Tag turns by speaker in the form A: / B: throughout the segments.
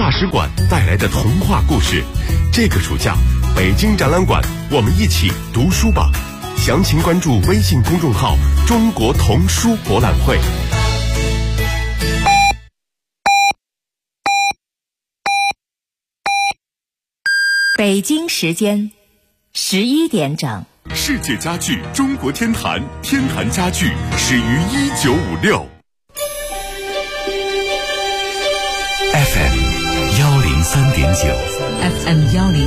A: 大使馆带来的童话故事。这个暑假，北京展览馆，我们一起读书吧。详情关注微信公众号“中国童书博览会”。
B: 北京时间11点整。
A: 世界家具中国天坛，天坛家具始于1956。
C: FM 103.9
B: FM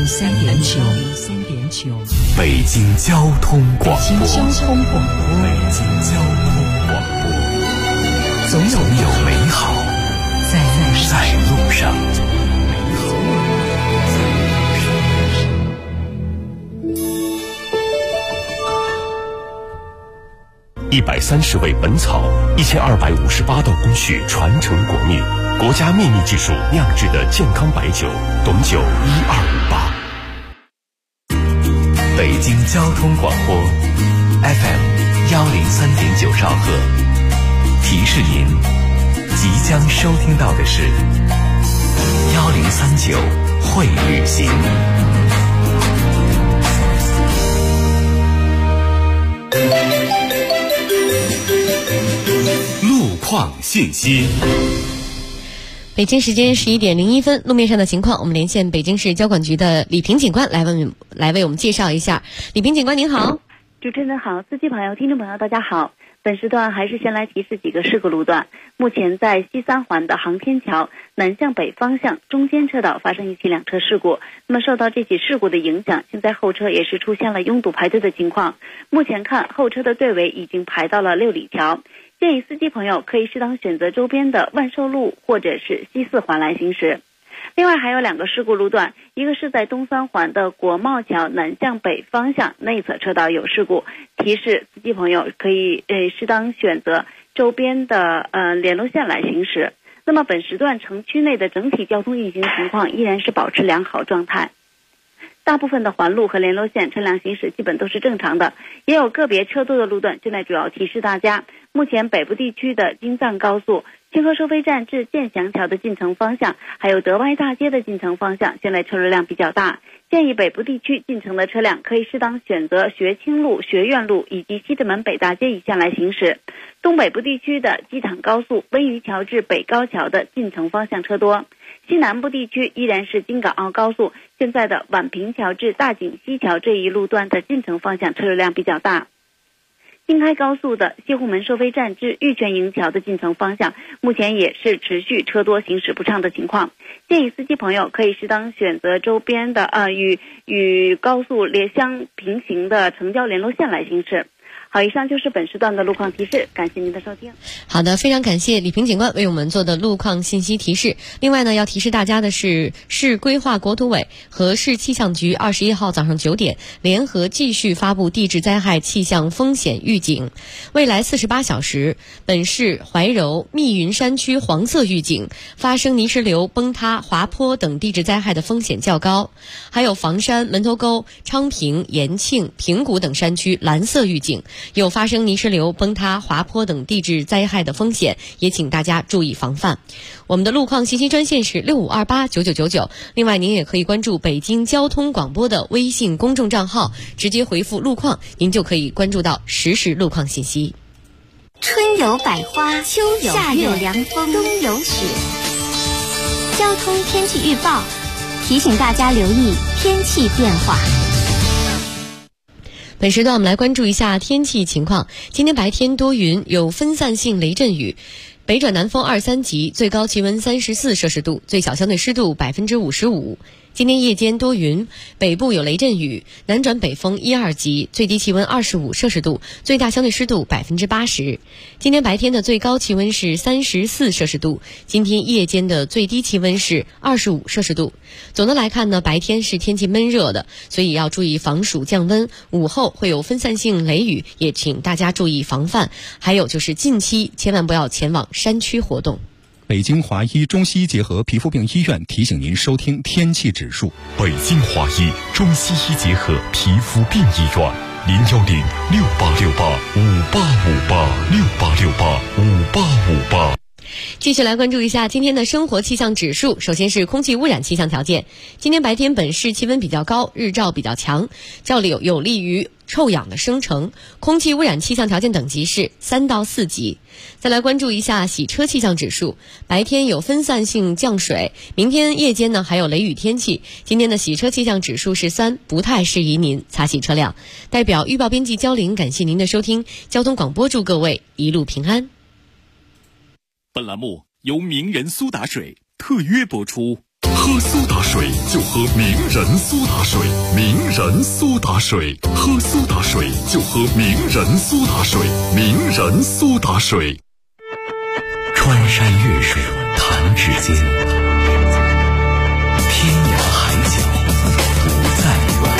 B: 103.9
C: 北京交通广播。
B: 北京交通广播。
C: 北京交通广播。总有美好在路上。
A: 130味本草，1258道工序传承国秘，国家秘密技术酿制的健康白酒，董酒1258。
C: 北京交通广播 FM 103.9兆赫，提示您即将收听到的是1039会旅行。
A: 路况信息。
D: 北京时间11点01分，路面上的情况，我们连线北京市交管局的李平警官来为我们介绍一下。李平警官您好。
E: 主持人好，司机朋友、听众朋友大家好。本时段还是先来提示几个事故路段。目前在西三环的航天桥南向北方向中间车道发生一起两车事故，那么受到这起事故的影响，现在后车也是出现了拥堵排队的情况。目前看后车的队尾已经排到了6里桥，建议司机朋友可以适当选择周边的万寿路或者是西四环来行驶。另外还有2个事故路段，一个是在东三环的国贸桥南向北方向内侧车道有事故，提示司机朋友可以适当选择周边的联络线来行驶。那么本时段城区内的整体交通运行情况依然是保持良好状态，大部分的环路和联络线车辆行驶基本都是正常的，也有个别车多的路段。现在主要提示大家，目前北部地区的京藏高速清河收费站至建祥桥的进城方向，还有德歪大街的进城方向，现在车流量比较大，建议北部地区进城的车辆可以适当选择学清路、学院路以及西直门北大街以下来行驶。东北部地区的机场高速温榆桥至北高桥的进城方向车多。西南部地区依然是京港澳高速现在的宛平桥至大井西桥这一路段的进城方向车流量比较大。京开高速的西湖门收费站至玉泉营桥的进城方向，目前也是持续车多行驶不畅的情况，建议司机朋友可以适当选择周边的与高速相平行的城郊联络线来行驶。好，以上就是本时段的路况提示，感谢您的收听。
D: 好的，非常感谢李平警官为我们做的路况信息提示。另外呢，要提示大家的是，市规划国土委和市气象局21号早上9点联合继续发布地质灾害气象风险预警。未来48小时，本市怀柔、密云山区黄色预警，发生泥石流、崩塌、滑坡等地质灾害的风险较高。还有房山、门头沟、昌平、延庆、平谷等山区蓝色预警，有发生泥石流、崩塌、滑坡等地质灾害的风险，也请大家注意防范。我们的路况信息专线是65289999，另外您也可以关注北京交通广播的微信公众账号，直接回复路况，您就可以关注到实时路况信息。
F: 春有百花，秋有夏有凉风，冬有雪。交通天气预报提醒大家留意天气变化。
D: 本时段我们来关注一下天气情况。今天白天多云，有分散性雷阵雨，北转南风2、3级，最高气温34摄氏度，最小相对湿度55%。今天夜间多云，北部有雷阵雨，南转北风1、2级，最低气温25摄氏度，最大相对湿度80%。今天白天的最高气温是34摄氏度，今天夜间的最低气温是25摄氏度。总的来看呢，白天是天气闷热的，所以要注意防暑降温，午后会有分散性雷雨，也请大家注意防范。还有就是近期千万不要前往山区活动。
G: 北京华医中西医结合皮肤病医院提醒您收听天气指数。
A: 北京华医中西医结合皮肤病医院，01068685858，68685858。
D: 继续来关注一下今天的生活气象指数。首先是空气污染气象条件，今天白天本市气温比较高，日照比较强，较有利于臭氧的生成，空气污染气象条件等级是3到4级。再来关注一下洗车气象指数，白天有分散性降水，明天夜间呢还有雷雨天气。今天的洗车气象指数是3，不太适宜您擦洗车辆。代表预报编辑焦玲，感谢您的收听，交通广播祝各位一路平安。
H: 本栏目由名人苏打水特约播出。
A: 喝苏打水就喝名人苏打水，名人苏打水，喝苏打水就喝名人苏打水，名人苏打水。
C: 穿山越水弹指间，天涯海角不再远。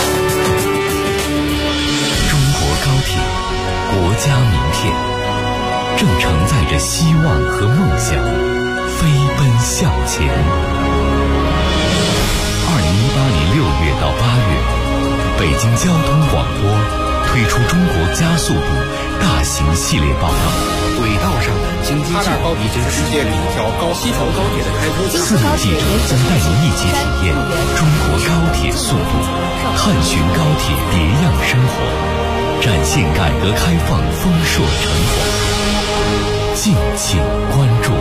C: 中国高铁，国家名片，正承载着希望和梦想，飞奔向前。2018年6月到8月，北京交通广播推出中国加速度大型系列报道。
I: 轨道上的京津冀已经世界第一条西头高铁的开通。
C: 4名记者将带您一起体验中国高铁速度，探寻高铁别样生活，展现改革开放丰硕成果。敬请关注。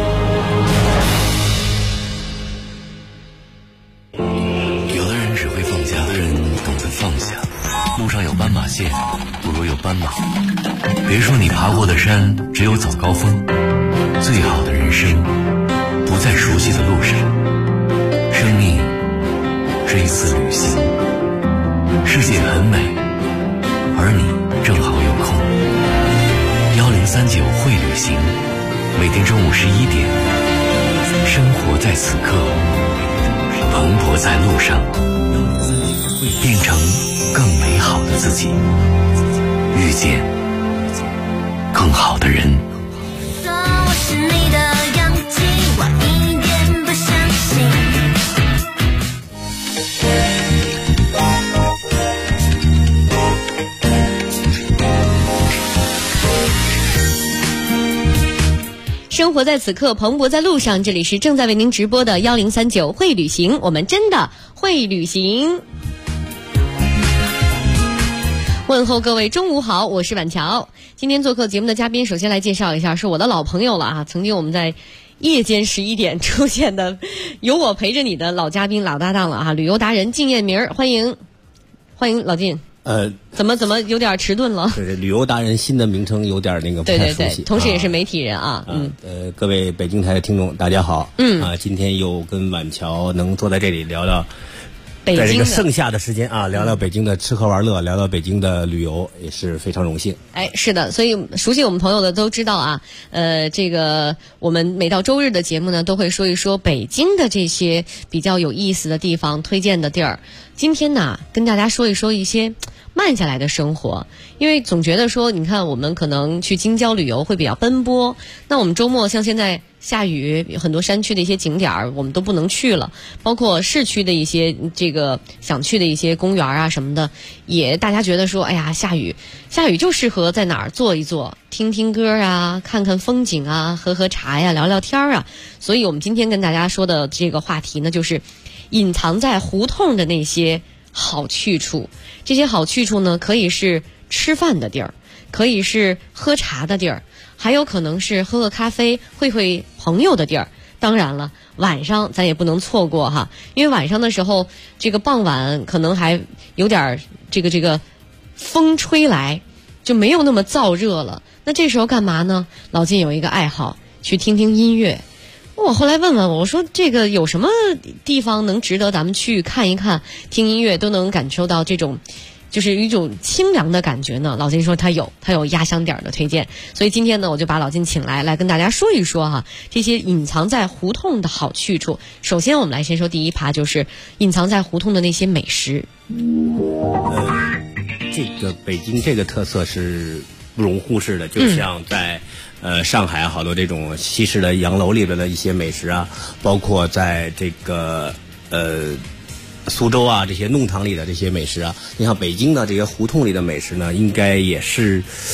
C: 只会放下，有的人懂得放下。路上有斑马线，不如有斑马。别说你爬过的山只有早高峰，最好的人生不在熟悉的路上。生命是一次旅行，世界很美，而你正好有空。1039会旅行，每天中午11点，生活在此刻，蓬勃在路上，变成更美好的自己，遇见更好的人。
J: 我是你的氧气，我一点不相信。
D: 生活在此刻，蓬勃在路上。这里是正在为您直播的1039会旅行，我们真的会旅行。问候各位中午好，我是婉乔。今天做客节目的嘉宾，首先来介绍一下，是我的老朋友了啊！曾经我们在夜间11点出现的，有我陪着你的老嘉宾、老搭档了啊！旅游达人靳彦明，欢迎老靳。怎么有点迟钝了？
I: 对，旅游达人新的名称有点那个不太熟悉。
D: 对，同时也是媒体人啊。
I: 各位北京台的听众大家好。今天又跟婉乔能坐在这里聊聊。在这个盛夏的时间啊，聊聊北京的吃喝玩乐，聊聊北京的旅游，也是非常荣幸。
D: 哎，是的，所以熟悉我们朋友的都知道啊，这个我们每到周日的节目呢，都会说一说北京的这些比较有意思的地方、推荐的地儿。今天呢，跟大家说一说一些慢下来的生活，因为总觉得说，你看我们可能去京郊旅游会比较奔波，那我们周末像现在下雨，有很多山区的一些景点我们都不能去了，包括市区的一些这个想去的一些公园啊什么的，也大家觉得说，哎呀，下雨就适合在哪儿坐一坐，听听歌啊，看看风景啊，喝喝茶呀，聊聊天啊。所以我们今天跟大家说的这个话题呢，就是隐藏在胡同的那些好去处。这些好去处呢，可以是吃饭的地儿，可以是喝茶的地儿，还有可能是喝个咖啡会会朋友的地儿。当然了，晚上咱也不能错过哈，因为晚上的时候，这个傍晚可能还有点这个风吹来，就没有那么燥热了。那这时候干嘛呢？老靳有一个爱好，去听听音乐。我后来问我说这个有什么地方能值得咱们去看一看，听音乐都能感受到这种就是一种清凉的感觉呢？老靳说他有压箱底儿的推荐，所以今天呢，我就把老靳请来跟大家说一说哈，这些隐藏在胡同的好去处。首先我们来先说第一趴，就是隐藏在胡同的那些美食。
I: 这个北京这个特色是不容忽视的，就像在上海好多这种西式的洋楼里边的一些美食啊，包括在这个苏州啊这些弄堂里的这些美食啊，你像北京的这些胡同里的美食呢，应该也是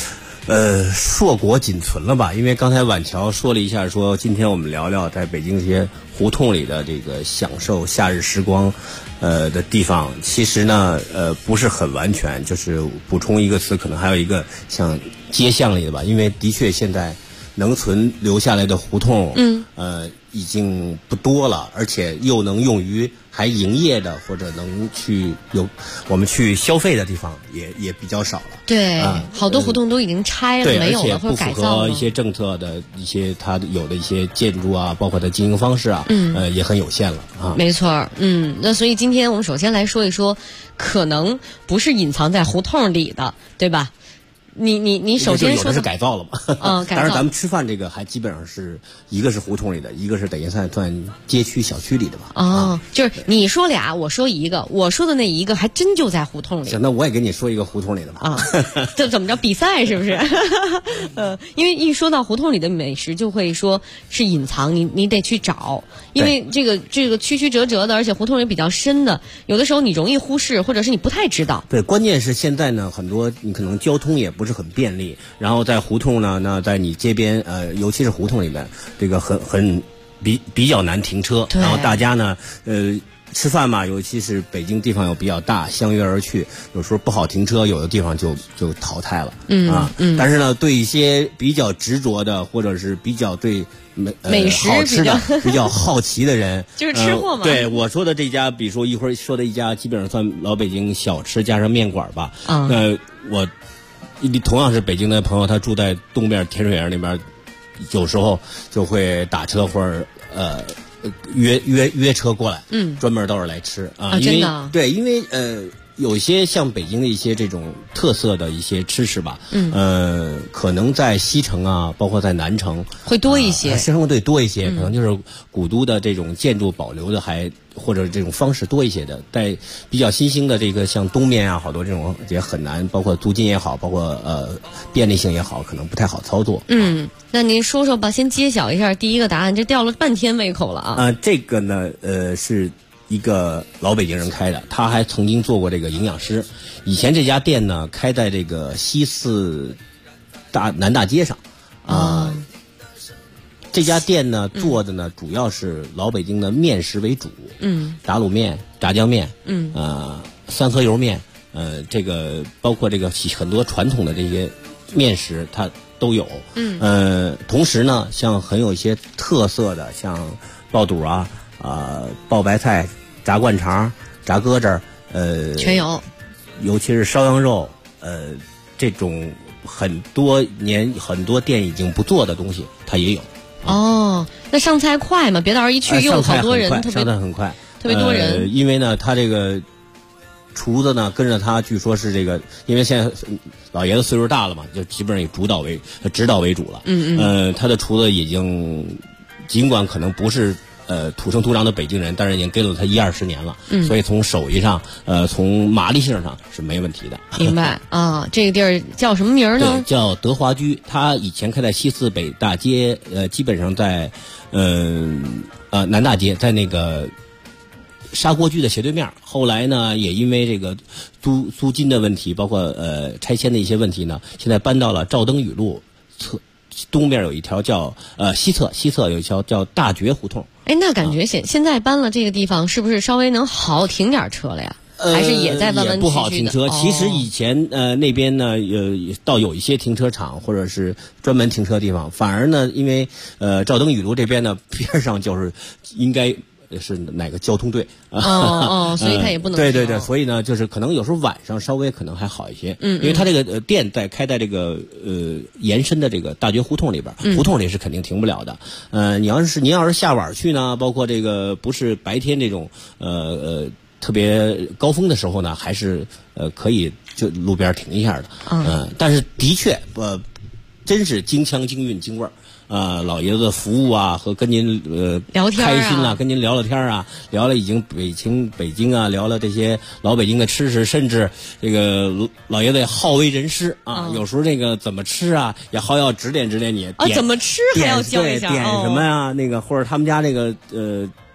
I: 硕果仅存了吧？因为刚才婉乔说了一下，说今天我们聊聊在北京这些胡同里的这个享受夏日时光，的地方。其实呢，不是很完全，就是补充一个词，可能还有一个像街巷里的吧，因为的确现在能存留下来的胡同，已经不多了，而且又能用于还营业的或者能去我们去消费的地方也比较少了。
D: 对，好多胡同都已经拆了，没有了或者改造了。
I: 不符合一些政策的一些它有的一些建筑啊，包括它经营方式啊，也很有限了啊。
D: 没错，那所以今天我们首先来说一说，可能不是隐藏在胡同里的，对吧？你首先说
I: 有的是改造了嘛？
D: 改造。
I: 当然，咱们吃饭这个还基本上是一个是胡同里的，一个是等于算街区小区里的吧。
D: 就是你说俩，我说一个，我说的那一个还真就在胡同里。
I: 行，那我也给你说一个胡同里的吧。
D: 这怎么着比赛是不是？因为一说到胡同里的美食，就会说是隐藏，你得去找，因为这个曲曲折折的，而且胡同里比较深的，有的时候你容易忽视，或者是你不太知道。
I: 对，关键是现在呢，很多你可能交通也不是很便利，然后在胡同呢，那在你街边尤其是胡同里面，这个比较难停车，然后大家呢吃饭嘛，尤其是北京地方又比较大，相约而去，有时候不好停车，有的地方就淘汰了。但是呢，对一些比较执着的，或者是比较对
D: 美食
I: 好吃的比较好奇的人，
D: 就是吃货嘛。
I: 对我说的这家，比如说一会儿说的一家，基本上算老北京小吃加上面馆吧。我同样是北京的朋友，他住在东边天水园那边，有时候就会打车或者约车过来，专门到这儿来吃啊。
D: 真的？
I: 对，因为有些像北京的一些这种特色的一些吃食吧，可能在西城啊，包括在南城
D: 会多一些，
I: 相对多一些，可能就是古都的这种建筑保留的还或者这种方式多一些的，在比较新兴的这个像东面啊，好多这种也很难，包括租金也好，包括便利性也好，可能不太好操作。
D: 那您说说吧，先揭晓一下第一个答案，这吊了半天胃口了啊。
I: 这个呢，是一个老北京人开的，他还曾经做过这个营养师。以前这家店呢，开在这个西四南大街上这家店呢做的呢主要是老北京的面食为主，打卤面、炸酱面，三合油面，这个包括这个很多传统的这些面食它都有，同时呢，像很有一些特色的，像爆肚啊。爆白菜、炸灌肠、炸鸽子，
D: 全有。
I: 尤其是烧羊肉，这种很多店已经不做的东西，它也有。
D: 那上菜快吗？别到时候一去又好多人，
I: 上菜很快，
D: 特别多人。
I: 因为呢，他这个厨子呢跟着他，据说是这个，因为现在老爷子岁数大了嘛，就基本上以指导为主了。他的厨子已经尽管可能不是。土生土长的北京人，但是已经跟了他10-20年了，所以从手艺上，从麻利性上是没问题的。
D: 明白啊，这个地儿叫什么名呢？
I: 对，叫德华居。他以前开在西四北大街，基本上在南大街，在那个砂锅居的斜对面。后来呢，也因为这个租金的问题，包括拆迁的一些问题呢，现在搬到了赵登禹路东边有一条叫西侧有一条叫大觉胡同。
D: 那感觉现在搬了这个地方，是不是稍微能好停点车了呀？还是也在弯弯曲曲的？
I: 也不好停车。其实以前那边呢倒有一些停车场或者是专门停车地方，反而呢因为赵登禹路这边呢边上就是应该是哪个交通队
D: 所以他也不能
I: 对，所以呢就是可能有时候晚上稍微可能还好一些，因为他这个店开在这个延伸的这个大觉胡同里边，胡同里是肯定停不了的。您要是下晚去呢，包括这个不是白天这种特别高峰的时候呢，还是可以就路边停一下的。但是的确真是京腔京韵京味儿。老爷子的服务啊，和跟您
D: 聊天
I: 开心啊，跟您聊聊天啊，聊了已经北京啊，聊了这些老北京的吃食，甚至这个老爷子也好为人师啊，有时候这个怎么吃啊，也好要指点你。
D: 怎么吃还要教一下，
I: 点什么呀？那个或者他们家这个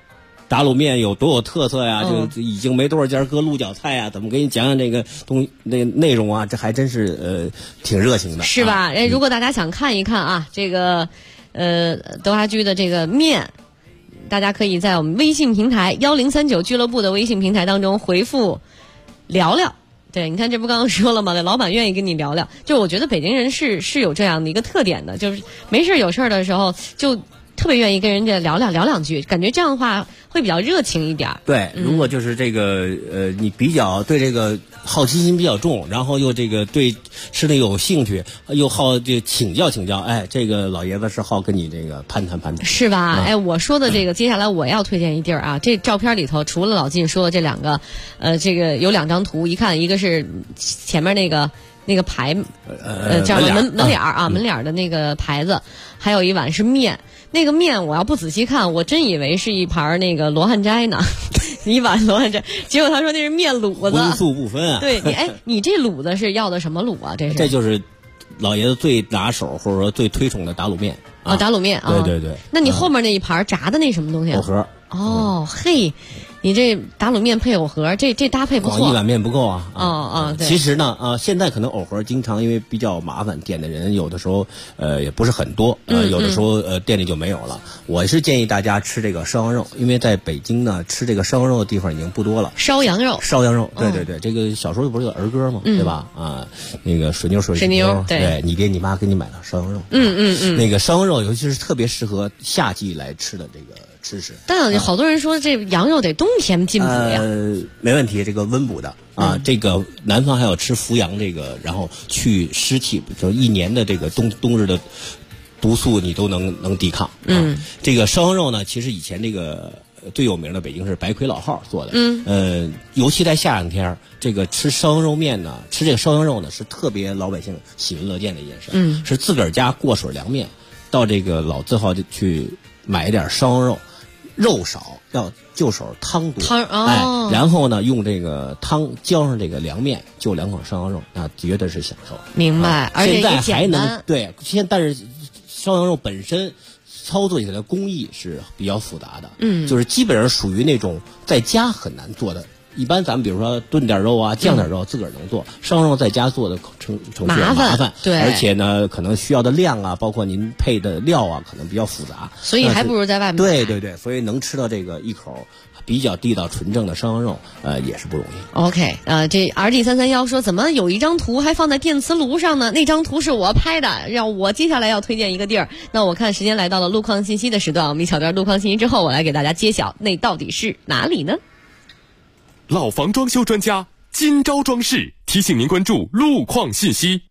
I: 打卤面有多有特色呀，就已经没多少家搁鹿角菜啊，怎么给你讲讲这个内容啊？这还真是挺热情的，
D: 是吧？如果大家想看一看啊，这个德华居的这个面，大家可以在我们微信平台1039俱乐部的微信平台当中回复聊聊。对，你看这不刚刚说了吗？老板愿意跟你聊聊，就我觉得北京人是有这样的一个特点的，就是没事有事的时候就特别愿意跟人家聊两句，感觉这样的话会比较热情一点。
I: 对，如果就是这个你比较对这个好奇心比较重，然后又这个对吃的有兴趣，又好就请教，哎，这个老爷子是好跟你这个攀谈，
D: 是吧？哎，我说的这个，接下来我要推荐一地儿啊。这照片里头除了老靳说的这两个，这个有2张图，一看一个是前面那个牌，这样的门脸啊，门脸的那个牌子，还有一碗是面。那个面我要不仔细看，我真以为是一盘那个罗汉斋呢，一碗罗汉斋，结果他说那是面卤子，
I: 荤素不分啊。
D: 对，你这卤子是要的什么卤啊？这
I: 就是老爷子最拿手或者说最推崇的打卤面
D: 啊，打卤面啊。
I: 对。
D: 那你后面那一盘炸的那什么东西啊？
I: 藕盒。
D: 哦，嘿。你这打卤面配藕盒，这搭配不错。
I: 一碗面不够啊！
D: 对。
I: 其实呢，现在可能藕盒经常因为比较麻烦，点的人有的时候也不是很多，有的时候店里就没有了。我是建议大家吃这个烧羊肉，因为在北京呢，吃这个烧羊肉的地方已经不多了。
D: 烧羊肉，
I: 对，这个小时候不是有儿歌吗？对吧？那个水牛，对，你爹你妈给你买了烧羊肉。那个烧羊肉，尤其是特别适合夏季来吃的这个。吃食，
D: 但好多人说这羊肉得冬天进补呀。
I: 没问题，这个温补的啊。这个南方还有吃伏羊这个，然后去湿气，就1年的这个冬日的毒素你都能抵抗。这个烧羊肉呢，其实以前这个最有名的北京是白魁老号做的。尤其在夏两天，这个吃烧羊肉面呢，吃这个烧羊肉呢，是特别老百姓喜闻乐见的一件事。是自个儿家过水凉面，到这个老字号去买一点烧羊肉。肉少，要就手汤多，然后呢，用这个汤浇上这个凉面，就2口烧羊肉，那绝对是享受。
D: 明白，而且
I: 现在还能对，但是烧羊肉本身操作起来的工艺是比较复杂的，就是基本上属于那种在家很难做的。一般咱们比如说炖点肉啊，酱点肉，自个儿能做。烧羊肉在家做的程序麻烦，
D: 对，
I: 而且呢，可能需要的量啊，包括您配的料啊，可能比较复杂，
D: 所以还不如在外面。
I: 对，所以能吃到这个一口比较地道纯正的烧羊肉，也是不容易。
D: OK， 这 RD331说怎么有一张图还放在电磁炉上呢？那张图是我拍的，让我接下来要推荐一个地儿。那我看时间来到了路况信息的时段，我们一小段路况信息之后，我来给大家揭晓那到底是哪里呢？
A: 老房装修专家金招装饰提醒您关注路况信息。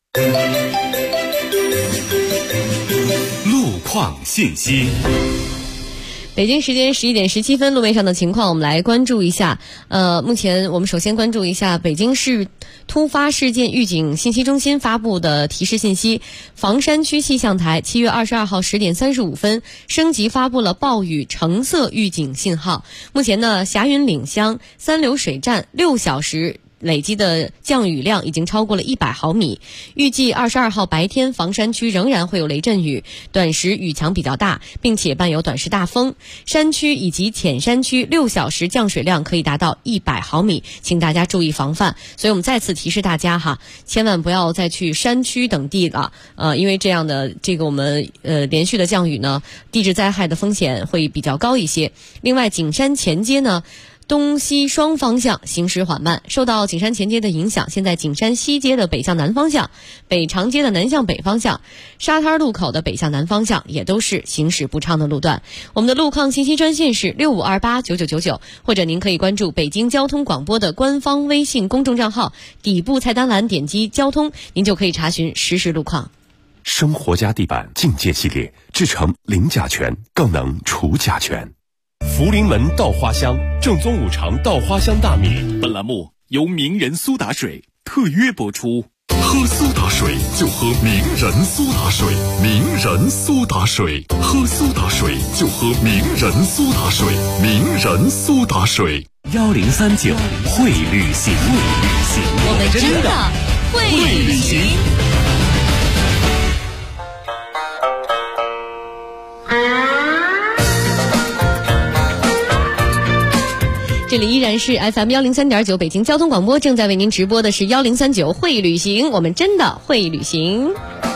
A: 路况信息。
D: 北京时间11点17分，路面上的情况我们来关注一下。目前我们首先关注一下北京市突发事件预警信息中心发布的提示信息：房山区气象台7月22号10点35分升级发布了暴雨橙色预警信号。目前呢，霞云岭乡三流水站6小时累积的降雨量已经超过了100毫米，预计22号白天房山区仍然会有雷阵雨，短时雨强比较大，并且伴有短时大风。山区以及浅山区6小时降水量可以达到100毫米，请大家注意防范。所以我们再次提示大家哈，千万不要再去山区等地了，因为这样的这个我们连续的降雨呢，地质灾害的风险会比较高一些。另外，景山前街呢，东西双方向行驶缓慢，受到景山前街的影响，现在景山西街的北向南方向、北长街的南向北方向、沙滩路口的北向南方向也都是行驶不畅的路段。我们的路况信息专线是65289999，或者您可以关注北京交通广播的官方微信公众账号，底部菜单栏点击交通，您就可以查询实时路况。
A: 生活家地板境界系列制成零甲醛，更能除甲醛。福临门稻花香，正宗五常稻花香大米。
H: 本栏目由名人苏打水特约播出。
A: 喝苏打水就喝名人苏打水，名人苏打水，喝苏打水就喝名人苏打水，名人苏打水。
C: 1039会旅行，
D: 我们真的会旅行。 这里依然是 FM103.9北京交通广播，正在为您直播的是1039会旅行，我们真的会旅行。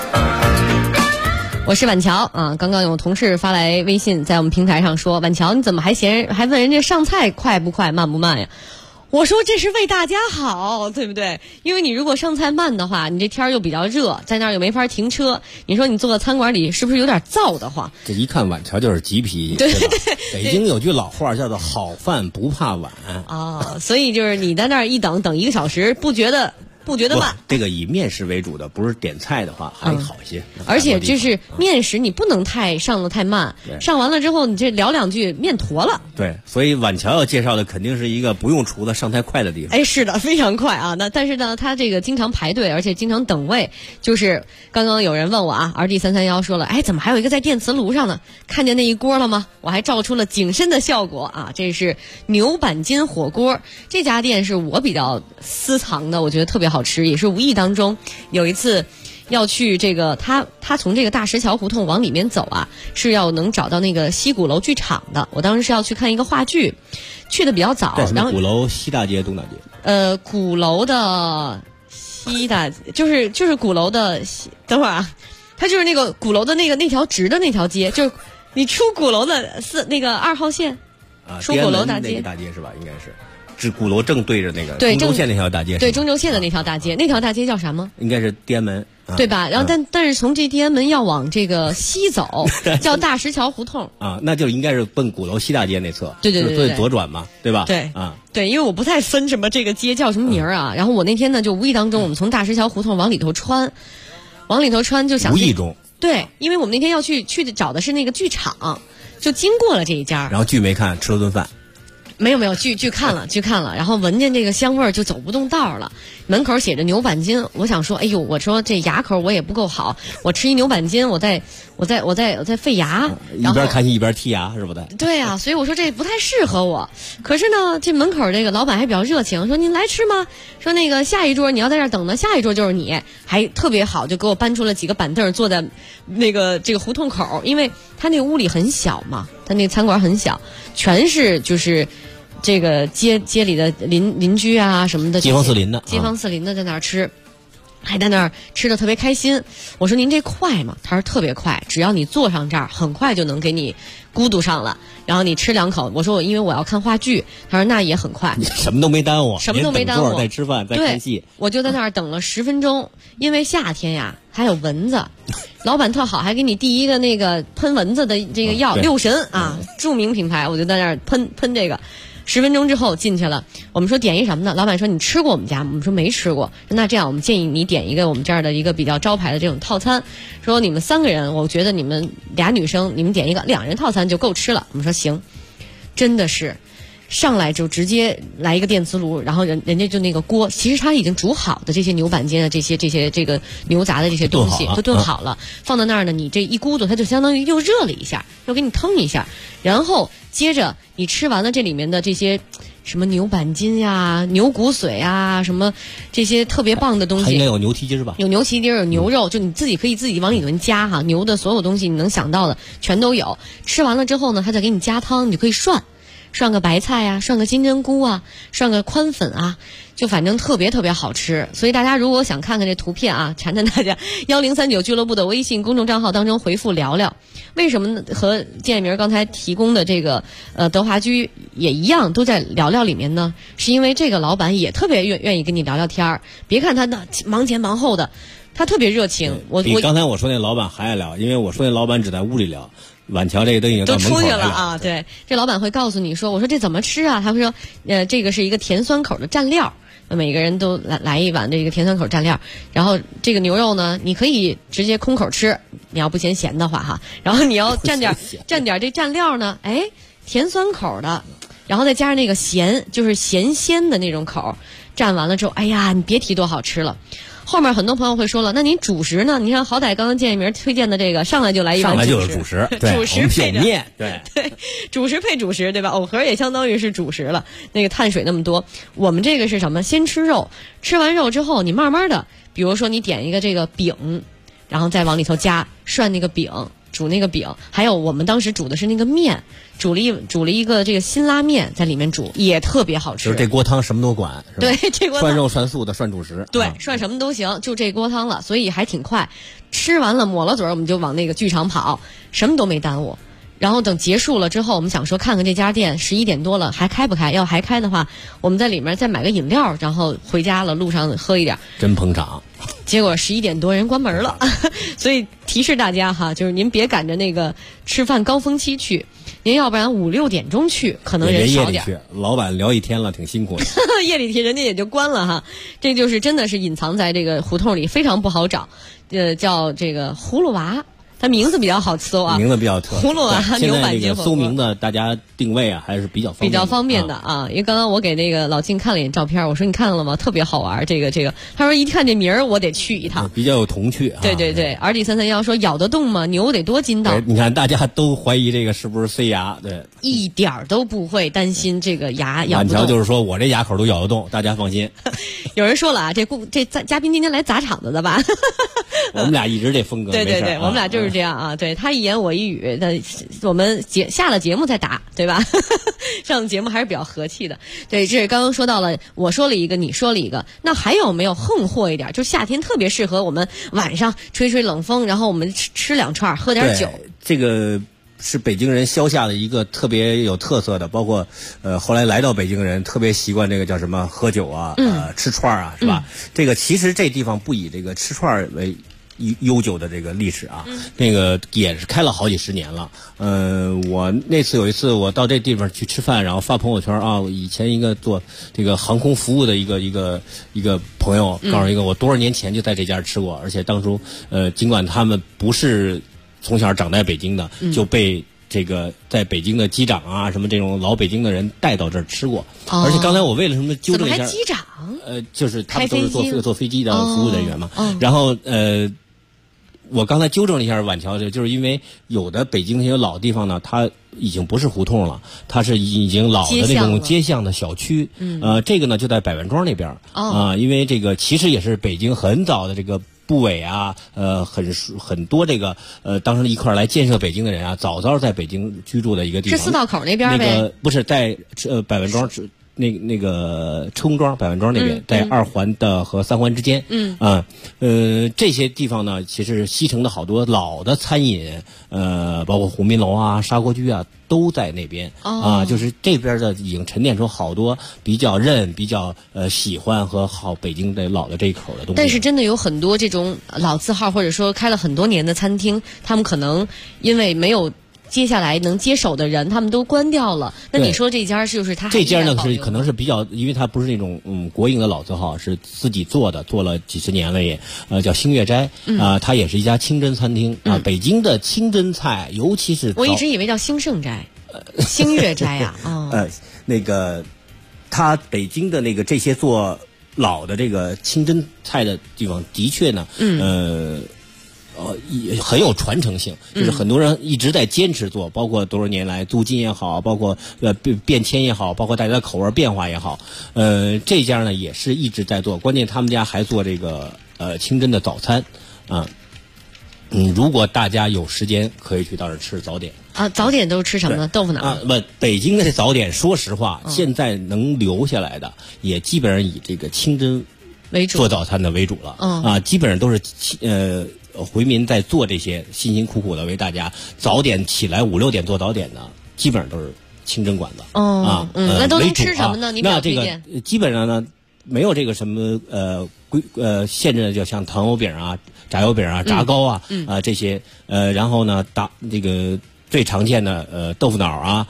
D: 我是婉乔啊，刚刚有同事发来微信在我们平台上说，婉乔你怎么还问人家上菜快不快慢不慢呀？我说这是为大家好，对不对？因为你如果上菜慢的话，你这天又比较热，在那儿又没法停车，你说你坐餐馆里是不是有点燥得慌？
I: 这一看婉乔就是急脾，
D: 对对对。
I: 北京有句老话叫做好饭不怕晚
D: 啊，所以就是你在那儿一等1个小时，不觉得慢。
I: 这个以面食为主的，不是点菜的话还好一些。
D: 而且就是面食你不能上得太慢，上完了之后你这聊2句面坨了。
I: 对，所以婉乔要介绍的肯定是一个不用厨子上菜快的地方。
D: 哎，是的，非常快啊。但是呢，他这个经常排队，而且经常等位。就是刚刚有人问我啊，RD331说了，哎，怎么还有一个在电磁炉上呢？看见那一锅了吗？我还照出了景深的效果啊。这是牛板筋火锅，这家店是我比较私藏的，我觉得特别好吃，也是无意当中有一次要去这个他从这个大石桥胡同往里面走啊，是要能找到那个西鼓楼剧场的。我当时是要去看一个话剧，去的比较早。
I: 然后鼓楼西大街东大
D: 街？鼓楼的西大就是鼓楼的等会儿啊，它就是那个鼓楼的那条直的那条街，就是你出鼓楼的那个2号线
I: 啊，
D: 出鼓楼大街，
I: 那个大街是吧？应该是。是鼓楼正对着那个
D: 对
I: 中轴线那条大街，
D: 对中轴线的那条大街，那条大街叫什么？
I: 应该是地安门，
D: 对吧？然后但是从这地安门要往这个西走，叫大石桥胡同
I: 啊，那就应该是奔鼓楼西大街那侧，
D: 对，
I: 所以左转嘛，对吧？
D: 对
I: 啊，
D: 对，因为我不太分什么这个街叫什么名啊。然后我那天呢就无意当中，我们从大石桥胡同往里头穿就想
I: 无意中
D: 对，因为我们那天要去找的是那个剧场，就经过了这一家，
I: 然后剧没看，吃了顿饭。
D: 没有剧看了，然后闻见这个香味儿就走不动道了。门口写着牛板筋，我想说，哎呦，我说这牙口我也不够好，我吃一牛板筋，我在费牙，
I: 一边看戏一边剔牙是不的。
D: 对啊，所以我说这不太适合我。可是呢，这门口这个老板还比较热情，说您来吃吗？说那个下一桌你要在这儿等呢，下一桌就是你，还特别好，就给我搬出了几个板凳坐在那个这个胡同口，因为他那个屋里很小嘛，他那个餐馆很小，全是就是这个街里的邻居啊什么的，
I: 街坊四邻
D: 的在那儿吃，还在那儿吃的特别开心。我说您这快吗？他说特别快，只要你坐上这儿，很快就能给你咕嘟上了，然后你吃2口。我说因为我要看话剧，他说那也很快，
I: 你什么都没耽误，
D: 在
I: 吃饭在看戏。
D: 我就在那儿等了10分钟，因为夏天呀还有蚊子，老板特好，还给你递一个那个喷蚊子的这个药，六神啊，著名品牌，我就在那儿喷这个。10分钟之后进去了，我们说点一什么呢？老板说你吃过我们家吗？我们说没吃过。那这样我们建议你点一个我们这儿的一个比较招牌的这种套餐。说你们3个人，我觉得你们俩女生，你们点一个2人套餐就够吃了。我们说行，真的是上来就直接来一个电磁炉，然后人家就那个锅，其实他已经煮好的这些牛板筋啊，这些这个牛杂的这些东西都炖好了，放到那儿呢，你这一咕嘟，它就相当于又热了一下，又给你腾一下，然后接着你吃完了这里面的这些什么牛板筋呀、牛骨髓啊，什么这些特别棒的东西，
I: 还应该有牛蹄筋吧？
D: 有牛蹄筋，有牛肉，就你自己可以自己往里面加哈，牛的所有东西你能想到的全都有。吃完了之后呢，他再给你加汤，你就可以涮个白菜啊，涮个金针菇啊，涮个宽粉啊，就反正特别特别好吃。所以大家如果想看看这图片啊，馋大家1039俱乐部的微信公众账号当中回复聊聊。为什么呢？和建明刚才提供的这个德华居也一样，都在聊聊里面呢？是因为这个老板也特别愿意跟你聊聊天儿，别看他那忙前忙后的，他特别热情。
I: 比刚才我说那老板还爱聊，因为我说那老板只在屋里聊。晚桥这个都已经到门口
D: 都出去了啊！对，这老板会告诉你说：“我说这怎么吃啊？”他会说：“这个是一个甜酸口的蘸料，每个人都来一碗这个甜酸口蘸料。然后这个牛肉呢，你可以直接空口吃，你要不嫌咸的话哈。然后你要蘸点这蘸料呢，哎，甜酸口的，然后再加上那个咸，就是咸鲜的那种口，蘸完了之后，哎呀，你别提多好吃了。”后面很多朋友会说了，那您主食呢？你看，好歹刚刚建一鸣推荐的这个，上来就来一碗主食，
I: 上来就是主食，对，
D: 主食配
I: 面，对，
D: 主食配主食，对吧？藕盒也相当于是主食了，那个碳水那么多。我们这个是什么？先吃肉，吃完肉之后，你慢慢的，比如说你点一个这个饼，然后再往里头加涮那个饼， 煮那个饼，还有我们当时煮的是那个面，煮了一个这个辛拉面在里面煮，也特别好吃。
I: 就是这锅汤什么都管，是吧？
D: 对，这锅汤
I: 涮肉涮素的涮主食，
D: 对，涮什么都行，就这锅汤了，所以还挺快。吃完了抹了嘴，我们就往那个剧场跑，什么都没耽误。然后等结束了之后，我们想说看看这家店11点多了还开不开，要还开的话，我们在里面再买个饮料，然后回家了路上喝一点。
I: 真捧场。
D: 结果11点多人关门了，所以提示大家哈，就是您别赶着那个吃饭高峰期去，您要不然5、6点钟去，可能人少点。
I: 夜里去，老板聊一天了，挺辛苦的。
D: 夜里去人家也就关了哈，这就是真的是隐藏在这个胡同里，非常不好找。叫这个葫芦娃。它名字比较好搜啊，
I: 名字比较特。
D: 葫芦娃牛板街火锅。
I: 搜名字大家定位啊还是比较方便的
D: 啊。因为刚刚我给那个老金看了一眼照片，我说你看了吗？特别好玩，这个。他说一看这名儿我得去一趟，
I: 比较有童趣。
D: 对对对，RD331说咬得动吗？牛得多筋道。
I: 你看大家都怀疑这个是不是塞牙，对，
D: 一点儿都不会担心这个牙咬不动。
I: 板桥就是说我这牙口都咬得动，大家放心。
D: 有人说了啊，这嘉宾今天来砸场子的吧？
I: 我们俩一直这风格。
D: 对对对，我们俩就是这样啊。对他一言我一语的，我们下了节目再打，对吧？上节目还是比较和气的。对，这刚刚说到了，我说了一个，你说了一个，那还有没有横货一点？就夏天特别适合我们晚上吹吹冷风，然后我们吃2串，喝点酒。
I: 这个是北京人消夏的一个特别有特色的，包括后来来到北京人特别习惯这个叫什么喝酒啊，吃串啊，是吧？这个其实这地方不以这个吃串为悠久的这个历史啊，那个也是开了好几十年了。我那次有一次我到这地方去吃饭，然后发朋友圈啊，以前一个做这个航空服务的一个朋友告诉一个我多少年前就在这家吃过，而且当初尽管他们不是从小长在北京的，就被这个在北京的机长啊什么这种老北京的人带到这儿吃过。而且刚才我为了什么纠正一下，
D: 怎么还机长？
I: 就是他们都是坐飞机的服务人员嘛。然后我刚才纠正了一下晚桥，就是因为有的北京那些老地方呢，它已经不是胡同了，它是已经老的那种街巷的小区。这个呢就在百万庄那边因为这个其实也是北京很早的这个部委啊，很多这个当时一块来建设北京的人啊，早在北京居住的一个地方。
D: 是四道口那边呗？
I: 那个不是在百万庄那个车公庄百万庄那边，在2环的和3环之间。这些地方呢，其实西城的好多老的餐饮，包括鸿宾楼啊、砂锅居啊，都在那边。就是这边的已经沉淀出好多比较喜欢和好北京的老的这一口的东西。
D: 但是真的有很多这种老字号，或者说开了很多年的餐厅，他们可能因为没有接下来能接手的人，他们都关掉了。那你说这家就是他
I: 这家呢是可能是比较，因为它不是那种国营的老字号，是自己做的，做了几十年了也。叫星月斋它也是一家清真餐厅北京的清真菜，尤其是
D: 我一直以为叫兴盛斋，星月斋啊。
I: 那个它北京的那个这些做老的这个清真菜的地方，的确呢，也很有传承性，就是很多人一直在坚持做，包括多少年来租金也好，包括变迁也好，包括大家的口味变化也好，这家呢也是一直在做，关键他们家还做这个清真的早餐啊。如果大家有时间，可以去到这吃早点
D: 啊。早点都吃什么呢？豆腐脑
I: 啊？不，北京的这早点，说实话，现在能留下来的也基本上以这个清真
D: 为主，
I: 做早餐的为主了。基本上都是回民在做这些辛辛苦苦的为大家早点起来5、6点做早点的，基本上都是清真馆子
D: 那都能吃什么呢？你
I: 那这个基本上呢没有这个什么限制的，就像糖油饼啊、炸油饼啊、炸糕啊这些然后呢这个最常见的豆腐脑啊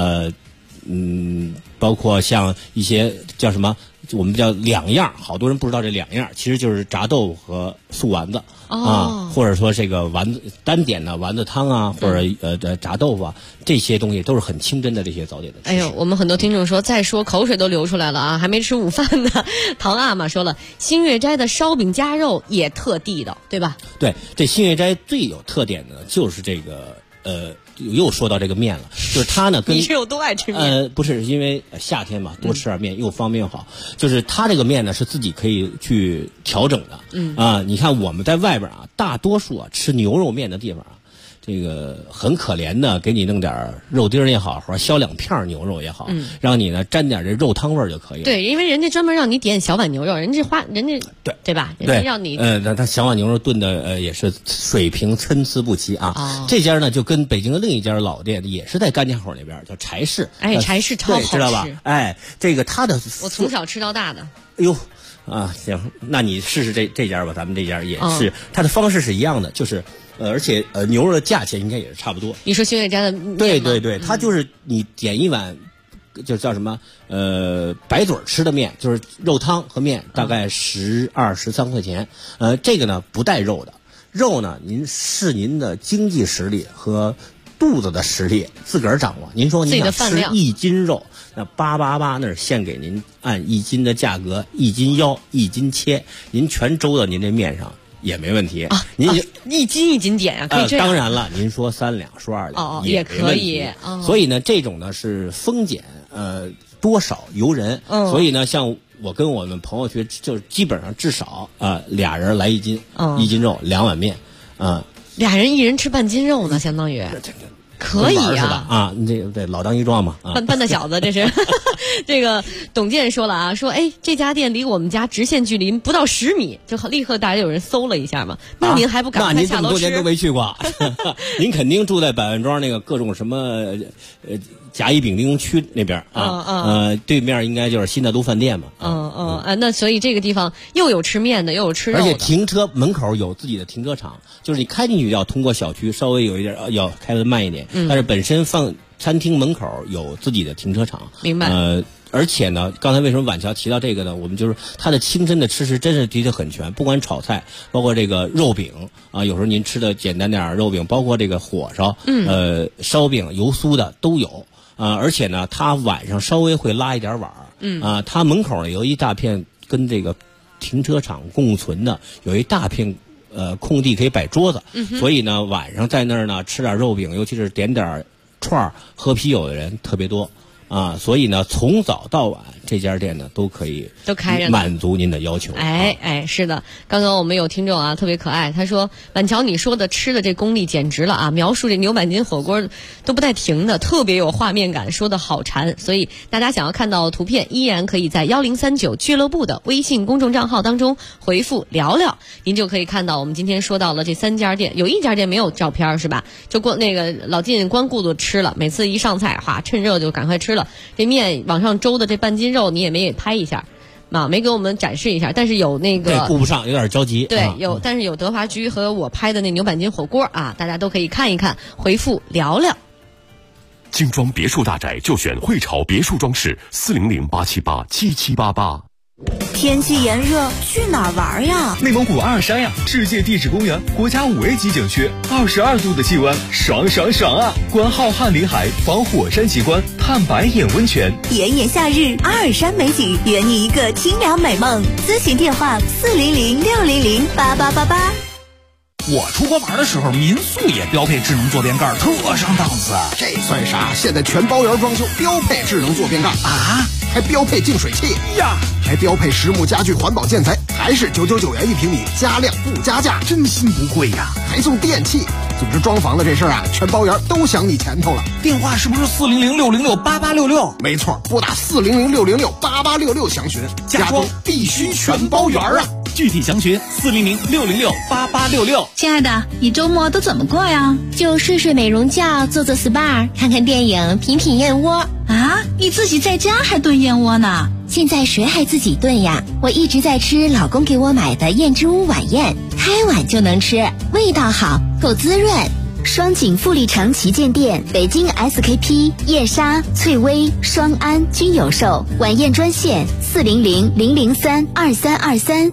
I: 包括像一些叫什么我们叫2样，好多人不知道这2样，其实就是炸豆腐和素丸子或者说这个丸子单点的丸子汤啊，或者炸豆腐啊，这些东西都是很清真的这些早点的。
D: 哎呦，我们很多听众说，再说口水都流出来了啊，还没吃午饭呢。唐阿玛说了，新月斋的烧饼夹肉也特地道，对吧？
I: 对，这新月斋最有特点的就是这个又说到这个面了，就是它呢跟
D: 你是有多爱吃面？
I: 不是因为夏天嘛，多吃点面又方便又好。就是它这个面呢是自己可以去调整的。你看我们在外边大多数吃牛肉面的地方这个很可怜的给你弄点肉丁也好，或者削2片牛肉也好，让你呢沾点这肉汤味儿就可以了。
D: 对，因为人家专门让你点小碗牛肉，人家对吧？人家让你
I: 他小碗牛肉炖的也是水平参差不齐啊。这家呢就跟北京的另一家老店也是在甘家口那边，叫柴氏。
D: 柴氏超好吃，
I: 知道吧？这个他的
D: 我从小吃到大的。
I: 哎呦。行，那你试试这家吧，咱们这家也是，它的方式是一样的，就是而且牛肉的价钱应该也是差不多。
D: 你说新月家的面吗？
I: 对，它就是你点一碗，就叫什么白嘴吃的面，就是肉汤和面，大概12、13块钱。这个呢不带肉的，肉呢您视您的经济实力和肚子的实力自个儿掌握。您说您想吃1斤肉，那888那是现给您按1斤的价格，1斤腰1斤切，您全周到您这面上也没问题。您
D: 1斤1斤点啊，可以这样。
I: 当然了，您说3两说2两
D: 也可以。
I: 所以呢，这种呢是丰俭多少由人。所以呢，像我跟我们朋友去，就是基本上至少俩人来1斤，1斤肉2碗面
D: 俩人一人吃半斤肉呢，相当于可以
I: 啊！这个对老当益壮嘛，
D: 半大小子这是。这个董健说了啊，说这家店离我们家直线距离不到10米，就立刻大家有人搜了一下嘛。那您还不赶快下楼吃？
I: 那您这么多年都没去过，您肯定住在百万庄那个各种什么甲乙丙丁区那边对面应该就是新大都饭店嘛。
D: 那所以这个地方又有吃面的，又有吃肉的，
I: 而且停车门口有自己的停车场，就是你开进去要通过小区，稍微有一点要开得慢一点，但是本身放餐厅门口有自己的停车场。
D: 明白。
I: 而且呢，刚才为什么晚桥提到这个呢？我们就是它的清真的吃食真是的确很全，不管炒菜，包括这个肉饼有时候您吃的简单点肉饼，包括这个火烧，烧饼、油酥的都有。而且呢，它晚上稍微会拉一点碗它门口呢有一大片跟这个停车场共存的，有一大片空地可以摆桌子，所以呢晚上在那儿呢吃点肉饼，尤其是点点串喝啤酒的人特别多所以呢从早到晚这家店呢都可以
D: 都开着
I: 满足您的要求。
D: 是的，刚刚我们有听众特别可爱，他说板桥你说的吃的这功力简直了描述这牛板筋火锅都不带停的，特别有画面感，说的好馋。所以大家想要看到图片，依然可以在1039俱乐部的微信公众账号当中回复聊聊，您就可以看到我们今天说到了这3家店，有一家店没有照片是吧？就那个老晋光顾着吃了，每次一上菜趁热就赶快吃了，这面往上周的这半斤肉你也没给拍一下没给我们展示一下，但是有那个
I: 对顾不上，有点着急。
D: 对，但是有德华居和我拍的那牛板筋火锅大家都可以看一看，回复聊聊。
A: 精装别墅大宅就选汇潮别墅装饰，400-878-7788。
K: 天气炎热，去哪儿玩呀？
L: 内蒙古阿尔山呀，世界地质公园，国家5A 级景区，22度的气温，爽爽爽啊！观浩瀚林海，访火山奇观，探白眼温泉。
K: 炎炎夏日，阿尔山美景，圆你一个清凉美梦。咨询电话400-600-8888。
M: 我出国玩的时候，民宿也标配智能坐便盖，特上档次。
N: 这算啥？现在全包圆装修标配智能坐便盖还标配净水器
M: 呀，
N: 还标配实木家具环保建材，还是999元1平米，加量不加价，
M: 真心不贵呀！
N: 还送电器。总之装房的这事儿全包圆都想你前头了。
M: 电话是不是400-606-8866？
N: 没错，拨打400-606-8866详询。
M: 家装必须全包圆
H: 具体详询400-606-8866。
O: 亲爱的，你周末都怎么过呀？
F: 就睡睡美容觉，做做 SPA， 看看电影，品品燕窝。
O: 你自己在家还炖燕窝呢？
F: 现在谁还自己炖呀？我一直在吃老公给我买的燕之屋晚宴，开碗就能吃，味道好，够滋润。
K: 双井富力城旗舰店、北京 SKP、燕莎、翠微、双安均有售。晚宴专线400-003-2323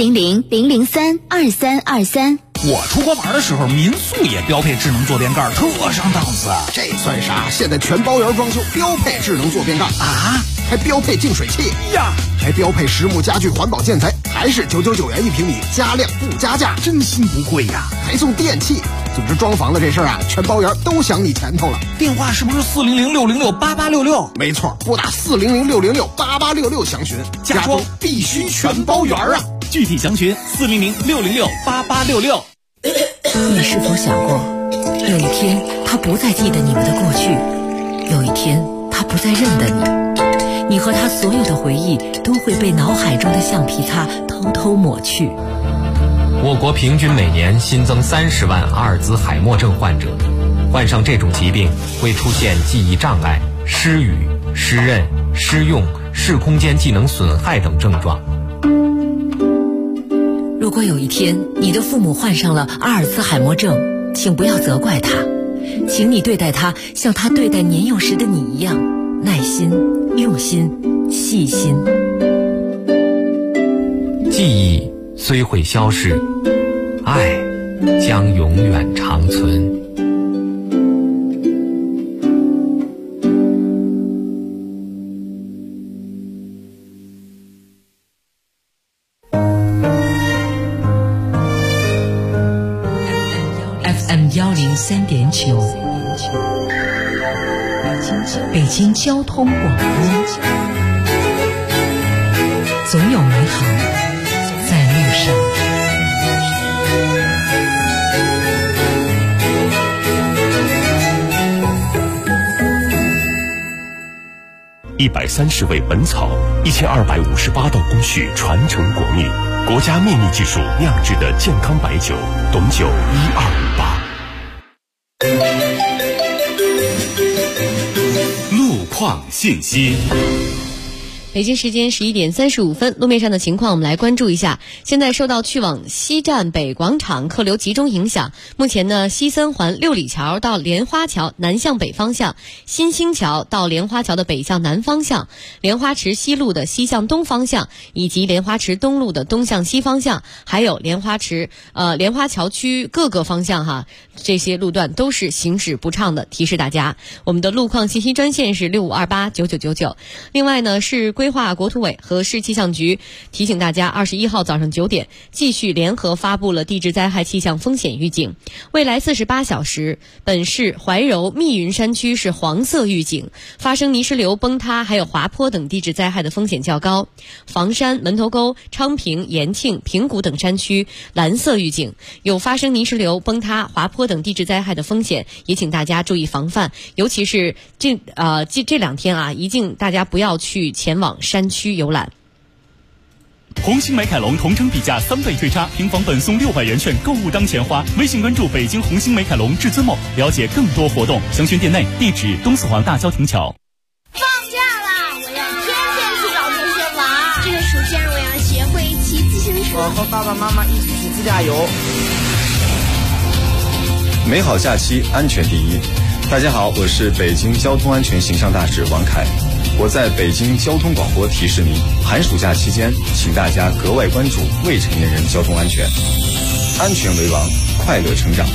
K: 400-003-2323。
M: 我出国玩的时候，民宿也标配智能坐便盖，特上档次。
N: 这算啥？现在全包圆装修标配智能坐便盖还标配净水器
M: 呀，
N: 还标配实木家具环保建材，还是999元1平米，加量不加价，
M: 真心不贵呀！
N: 还送电器。总之装房的这事儿全包圆都想你前头了。
M: 电话是不是400-606-8866？
N: 没错，拨打400-600-8866详询。
M: 家装必须全包圆
H: 具体详询400-606-8866。
P: 你是否想过， 有一天他不再记得你们的过去，有一天他不再认得你，你和他所有的回忆都会被脑海中的橡皮擦偷偷抹去。
Q: 我国平均每年新增30万阿尔兹海默症患者，患上这种疾病会出现记忆障碍、失语、失认、失用、视空间技能损害等症状。
P: 如果有一天你的父母患上了阿尔兹海默症，请不要责怪他，请你对待他像他对待年幼时的你一样，耐心、用心、细心。
Q: 记忆虽会消逝，爱将永远长存。
P: FM103.9，北京交通广播，总有美好在路上。
A: 130味本草，1258道工序传承国秘，国家秘密技术酿制的健康白酒，董酒1258。
H: 路况信息。
D: 北京时间11点35分，路面上的情况我们来关注一下。现在受到去往西站北广场客流集中影响，目前呢，西三环六里桥到莲花桥南向北方向，新兴桥到莲花桥的北向南方向，莲花池西路的西向东方向，以及莲花池东路的东向西方向，还有莲花桥区各个方向哈，这些路段都是行驶不畅的，提示大家。我们的路况信息专线是65289999。另外呢，是规划国土委和市气象局提醒大家，21号早上9点继续联合发布了地质灾害气象风险预警。未来48小时，本市怀柔密云山区是黄色预警，发生泥石流崩塌还有滑坡等地质灾害的风险较高。房山、门头沟、昌平、延庆、平谷等山区蓝色预警，有发生泥石流崩塌、滑坡等地质灾害的风险，也请大家注意防范。尤其是这2天啊，一定大家不要去前往山区游览。
H: 红星美凯龙同城比价3倍追差，平房本送600元券，购物当钱花。微信关注北京红星美凯龙至尊梦，了解更多活动。详询店内，地址东四环大郊亭桥。
J: 放假啦！我要天天去找同学玩。这个暑假我要学会骑自行车。
R: 我和爸爸妈妈一起去自驾游。
S: 美好假期，安全第一。大家好，我是北京交通安全形象大使王凯。我在北京交通广播提示您，寒暑假期间，请大家格外关注未成年人交通安全，安全为王，快乐成长。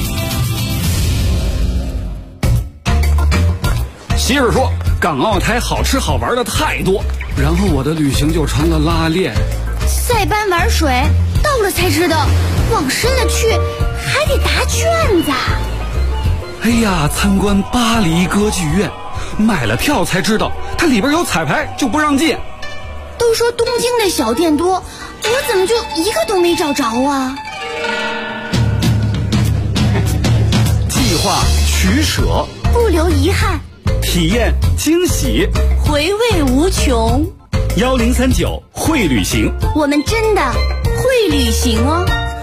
M: 媳妇说，港澳台好吃好玩的太多，然后我的旅行就成了拉练。
F: 塞班玩水，到了才知道，往深了去还得答卷子。
M: 哎呀，参观巴黎歌剧院，买了票才知道它里边有彩排，就不让进。
F: 都说东京的小店多，我怎么就一个都没找着啊？
M: 计划取舍，
F: 不留遗憾，
M: 体验惊喜，
F: 回味无穷。
M: 1039会旅行，
F: 我们真的会旅行哦。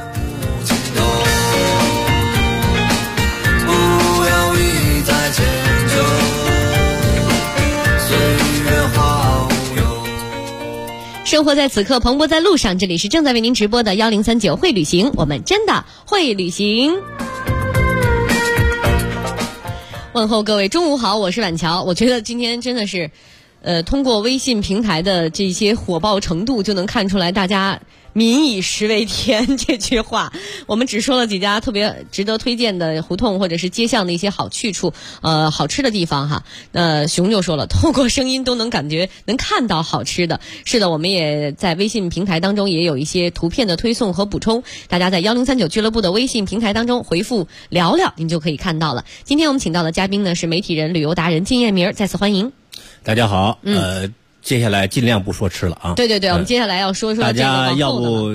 D: 生活在此刻，蓬勃在路上。这里是正在为您直播的1039会旅行，我们真的会旅行。问候各位中午好，我是婉乔。我觉得今天真的是通过微信平台的这些火爆程度，就能看出来大家民以食为天这句话。我们只说了几家特别值得推荐的胡同或者是街巷的一些好去处，好吃的地方哈。熊就说了，透过声音都能感觉能看到好吃的。是的，我们也在微信平台当中也有一些图片的推送和补充，大家在1039俱乐部的微信平台当中回复聊聊，您就可以看到了。今天我们请到的嘉宾呢是媒体人、旅游达人靳彦明，再次欢迎。
I: 大家好，接下来尽量不说吃了啊。
D: 对对对，我们接下来要说说
I: 大家要不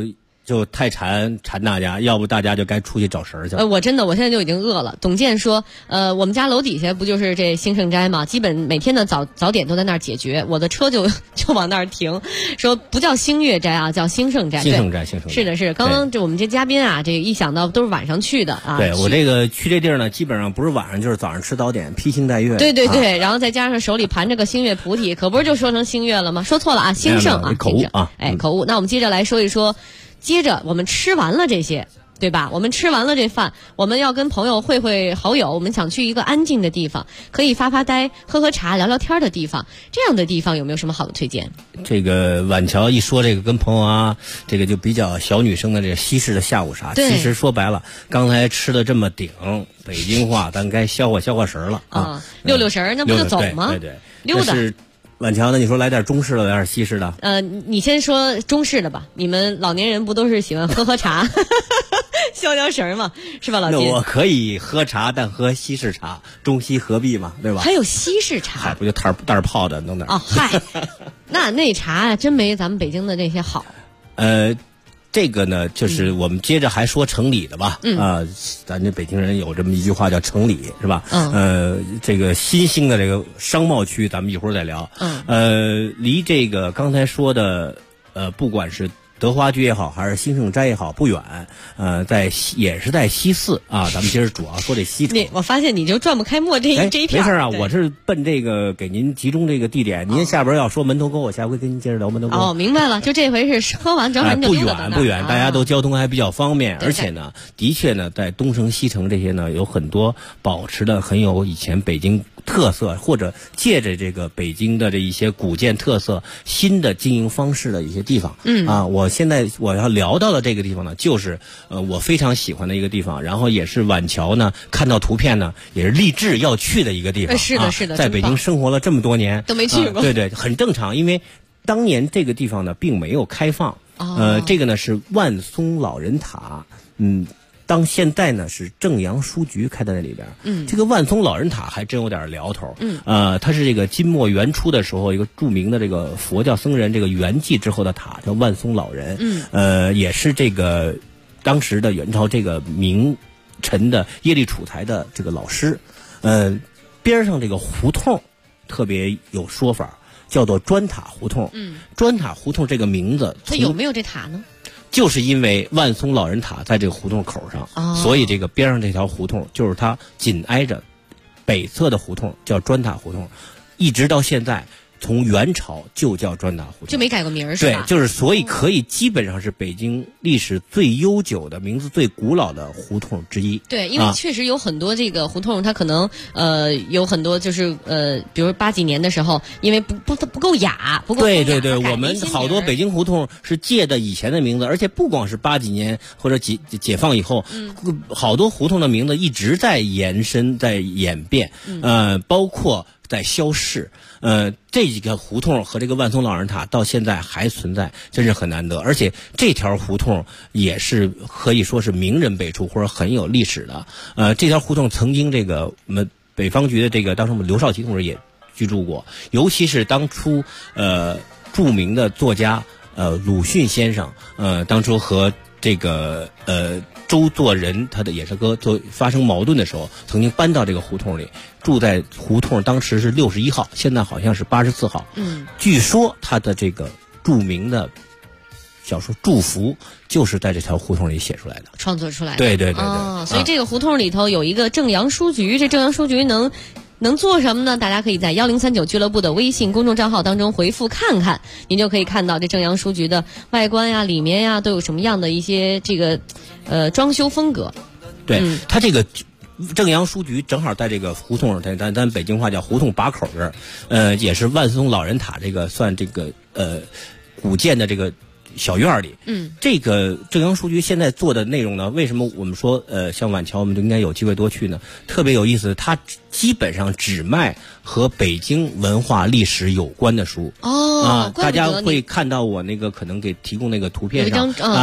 I: 就太馋大家，要不大家就该出去找食儿去了。
D: 我现在就已经饿了。董健说，我们家楼底下不就是这兴盛斋吗？基本每天的早点都在那儿解决，我的车就往那儿停。说不叫星月斋啊，叫兴盛斋。
I: 兴盛斋。
D: 是的，是。刚刚我们这嘉宾啊，这一想到都是晚上去的啊。
I: 对，我这个去这地儿呢，基本上不是晚上就是早上吃早点，披星戴月。
D: 对，然后再加上手里盘着个星月菩提，可不是就说成星月了吗？说错了啊，兴盛啊，
I: 口误啊，
D: 口误。那我们接着来说一说。接着我们吃完了这些，对吧？我们吃完了这饭，我们要跟朋友会好友，我们想去一个安静的地方，可以发呆、喝茶、聊聊天的地方。这样的地方有没有什么好的推荐？
I: 这个晚桥一说这个跟朋友啊，这个就比较小女生的这个西式的下午茶。其实说白了，刚才吃的这么顶，北京话咱该消化食了啊，
D: 溜神那不就走吗？
I: 对，
D: 溜达。
I: 晚桥呢？你说来点中式的，来点西式的？
D: 你先说中式的吧。你们老年人不都是喜欢喝茶，消神吗？是吧，老金？
I: 那我可以喝茶，但喝西式茶，中西合璧嘛，对吧？
D: 还有西式茶，
I: 不就袋泡的弄点？
D: 嗨，那茶真没咱们北京的那些好。
I: 这个呢，就是我们接着还说城里的吧。咱这北京人有这么一句话叫城里，是吧？这个新兴的这个商贸区，咱们一会儿再聊。离这个刚才说的不管是德华居也好，还是兴盛斋也好，不远。也是在西四啊。咱们今儿主要说这西城。
D: 我发现你就转不开墨这一片。
I: 没事啊，我是奔这个给您集中这个地点。您下边要说门头沟，我下回跟您接着聊门头沟。
D: 明白了，就这回是喝完正好就溜达到那儿。
I: 不远，大家都交通还比较方便，而且呢，的确呢，在东城、西城这些呢，有很多保持的很有以前北京特色，或者借着这个北京的这一些古建特色、新的经营方式的一些地方。现在我要聊到的这个地方呢，就是我非常喜欢的一个地方，然后也是晚桥呢看到图片呢，也是立志要去的一个地方。
D: 是的，
I: 在北京生活了这么多年
D: 都没去过。
I: 对，很正常，因为当年这个地方呢并没有开放。这个呢是万松老人塔。当现在呢是正阳书局开在那里边。这个万松老人塔还真有点聊头。它是这个金末元初的时候一个著名的这个佛教僧人这个圆寂之后的塔，叫万松老人。也是这个当时的元朝这个名臣的耶律楚材的这个老师。边上这个胡同特别有说法，叫做砖塔胡同。砖塔胡同这个名字，
D: 它有没有这塔呢？
I: 就是因为万松老人塔在这个胡同口上，所以这个边上这条胡同就是它紧挨着北侧的胡同，叫砖塔胡同，一直到现在。从元朝就叫砖塔胡同，
D: 就没改过名是吧？
I: 对，就是所以可以基本上是北京历史最悠久的、名字最古老的胡同之一。
D: 对，因为确实有很多这个胡同，它可能有很多就是比如80几年的时候，因为不够雅，不够
I: 对，我们好多北京胡同是借的以前的名字，而且不光是80几年或者解放以后，好多胡同的名字一直在延伸、在演变，包括在消逝。这几个胡同和这个万松老人塔到现在还存在，真是很难得。而且这条胡同也是可以说是名人辈出或者很有历史的。这条胡同曾经这个我们北方局的这个当时我们刘少奇同志也居住过，尤其是当初著名的作家鲁迅先生当初和这个周作人他的也是发生矛盾的时候，曾经搬到这个胡同里，住在胡同当时是61号，现在好像是84号。据说他的这个著名的小说《祝福》就是在这条胡同里写出来的，
D: 创作出来的。
I: 对。
D: 所以这个胡同里头有一个正阳书局，这正阳书局能做什么呢？大家可以在1039俱乐部的微信公众账号当中回复看看，您就可以看到这正阳书局的外观呀、里面呀都有什么样的一些这个装修风格。
I: 对，它这个正阳书局正好在这个胡同，咱北京话叫胡同把口这儿，也是万松老人塔这个算这个古建的这个小院里。这个正阳书局现在做的内容呢，为什么我们说像晚桥我们就应该有机会多去呢？特别有意思，它基本上只卖和北京文化历史有关的书。大家会看到我那个可能给提供那个图片上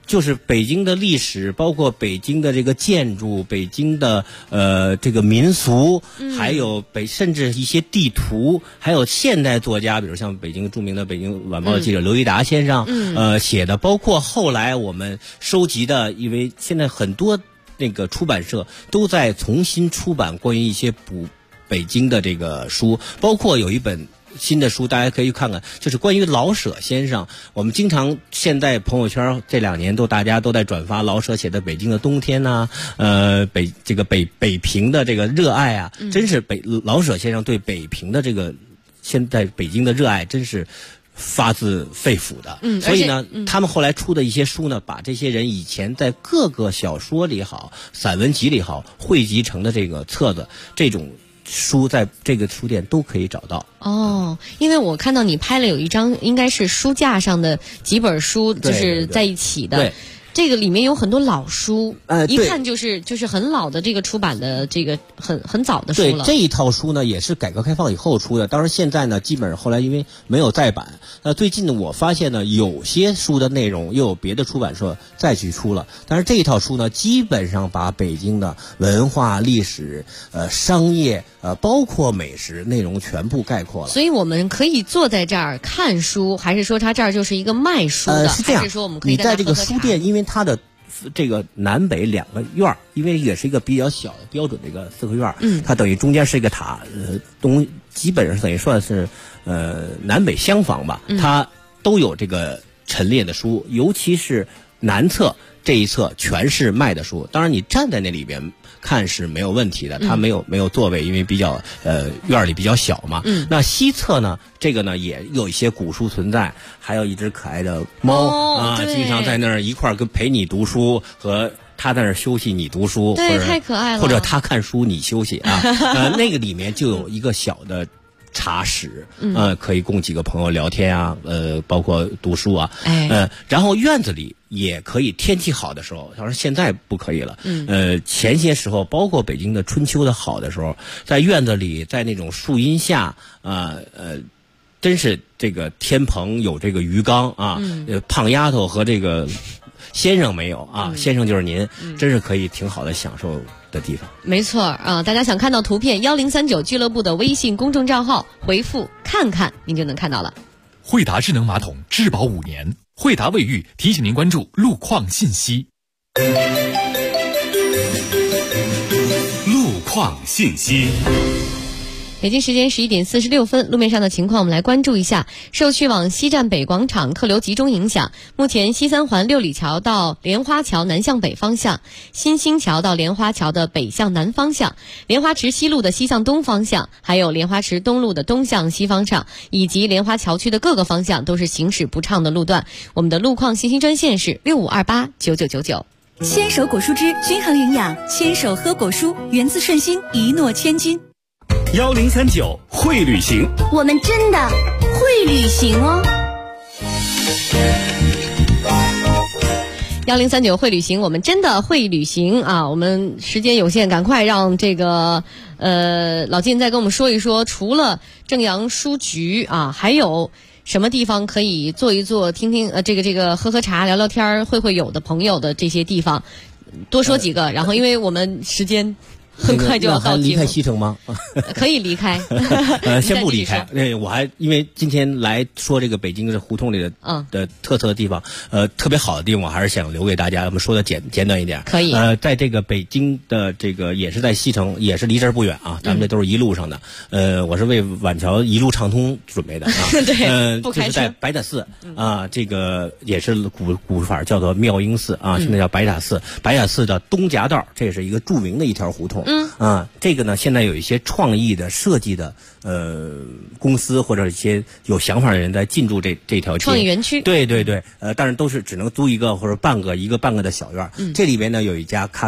I: 就是北京的历史，包括北京的这个建筑，北京的这个民俗，还有甚至一些地图，还有现代作家，比如像北京著名的《北京晚报》的记者刘一达先生写的，包括后来我们收集的，因为现在很多那个出版社都在重新出版关于一些北京的这个书，包括有一本新的书，大家可以看看，就是关于老舍先生。我们经常现在朋友圈这2年大家都在转发老舍写的《北京的冬天》呐，北平的这个热爱啊，真是老舍先生对北平的这个现在北京的热爱，真是发自肺腑的。所以呢，他们后来出的一些书呢，把这些人以前在各个小说里好、散文集里好汇集成的这个册子，这种书在这个书店都可以找到。
D: 因为我看到你拍了有一张，应该是书架上的几本书，就是在一起的。对，这个里面有很多老书，一看就是很老的这个出版的这个很早的书了。
I: 对，这一套书呢也是改革开放以后出的，当然现在呢基本上后来因为没有再版。最近呢我发现呢有些书的内容又有别的出版社再去出了，但是这一套书呢基本上把北京的文化、历史、商业、包括美食内容全部概括了。
D: 所以我们可以坐在这儿看书，还是说它这儿就是一个卖书的？
I: 是这样，
D: 还是说我们可以
I: 你在这个书店，因为它的这个南北2个院儿，因为也是一个比较小的标准的一个4合院，它等于中间是一个塔，基本上是等于算是南北厢房吧，它都有这个陈列的书，尤其是南侧这一侧全是卖的书。当然你站在那里边看是没有问题的，它没有座位，因为比较院里比较小嘛。那西侧呢，这个呢也有一些古书存在，还有一只可爱的猫经常在那儿一块儿陪你读书，和他在那儿休息你读书，
D: 对，太可爱了。
I: 或者他看书你休息啊。那个里面就有一个小的茶室，可以供几个朋友聊天啊，包括读书啊，然后院子里也可以，天气好的时候，当然现在不可以了，前些时候，包括北京的春秋的好的时候，在院子里，在那种树荫下，真是这个天棚有这个鱼缸啊，胖丫头和这个先生没有啊，先生就是您，真是可以挺好的享受的地方。
D: 没错啊，大家想看到图片，1039俱乐部的微信公众账号回复看看，您就能看到了。
H: 惠达智能马桶质保5年，惠达卫浴提醒您关注路况信息。路况信息。
D: 北京时间11点46分，路面上的情况我们来关注一下。受去往西站北广场客流集中影响，目前西三环6里桥到莲花桥南向北方向，新兴桥到莲花桥的北向南方向，莲花池西路的西向东方向，还有莲花池东路的东向西方向，以及莲花桥区的各个方向都是行驶不畅的路段。我们的路况信息专线是65289999。
T: 牵手果蔬汁均衡营养，牵手喝果蔬，源自顺心，一诺千金。
H: 1039会旅行，
F: 我们真的会旅行哦。
D: 1039会旅行，我们真的会旅行啊！我们时间有限，赶快让这个老金再跟我们说一说，除了正阳书局啊，还有什么地方可以坐一坐、听听这个喝喝茶、聊聊天、会有的朋友的这些地方，多说几个。然后，因为我们时间很快就要到
I: 离开西城吗？
D: 可以离开，
I: 先不离开。我还因为今天来说这个北京的胡同里的特色的地方，特别好的地方，我还是想留给大家。我们说的简短一点。
D: 可以。
I: 在这个北京的这个也是在西城，也是离这儿不远啊。咱们这都是一路上的。我是为晚桥一路畅通准备的啊。
D: 对，不开车。
I: 就是在白塔寺啊，这个也是古法叫做妙英寺啊，现在叫白塔寺。白塔寺的东夹道，这是一个著名的一条胡同。这个呢，现在有一些创意的设计的公司或者一些有想法的人在进驻这条街
D: 创意园区。
I: 对，但是都是只能租一个或者一个半个的小院。这里边呢有一家咖啡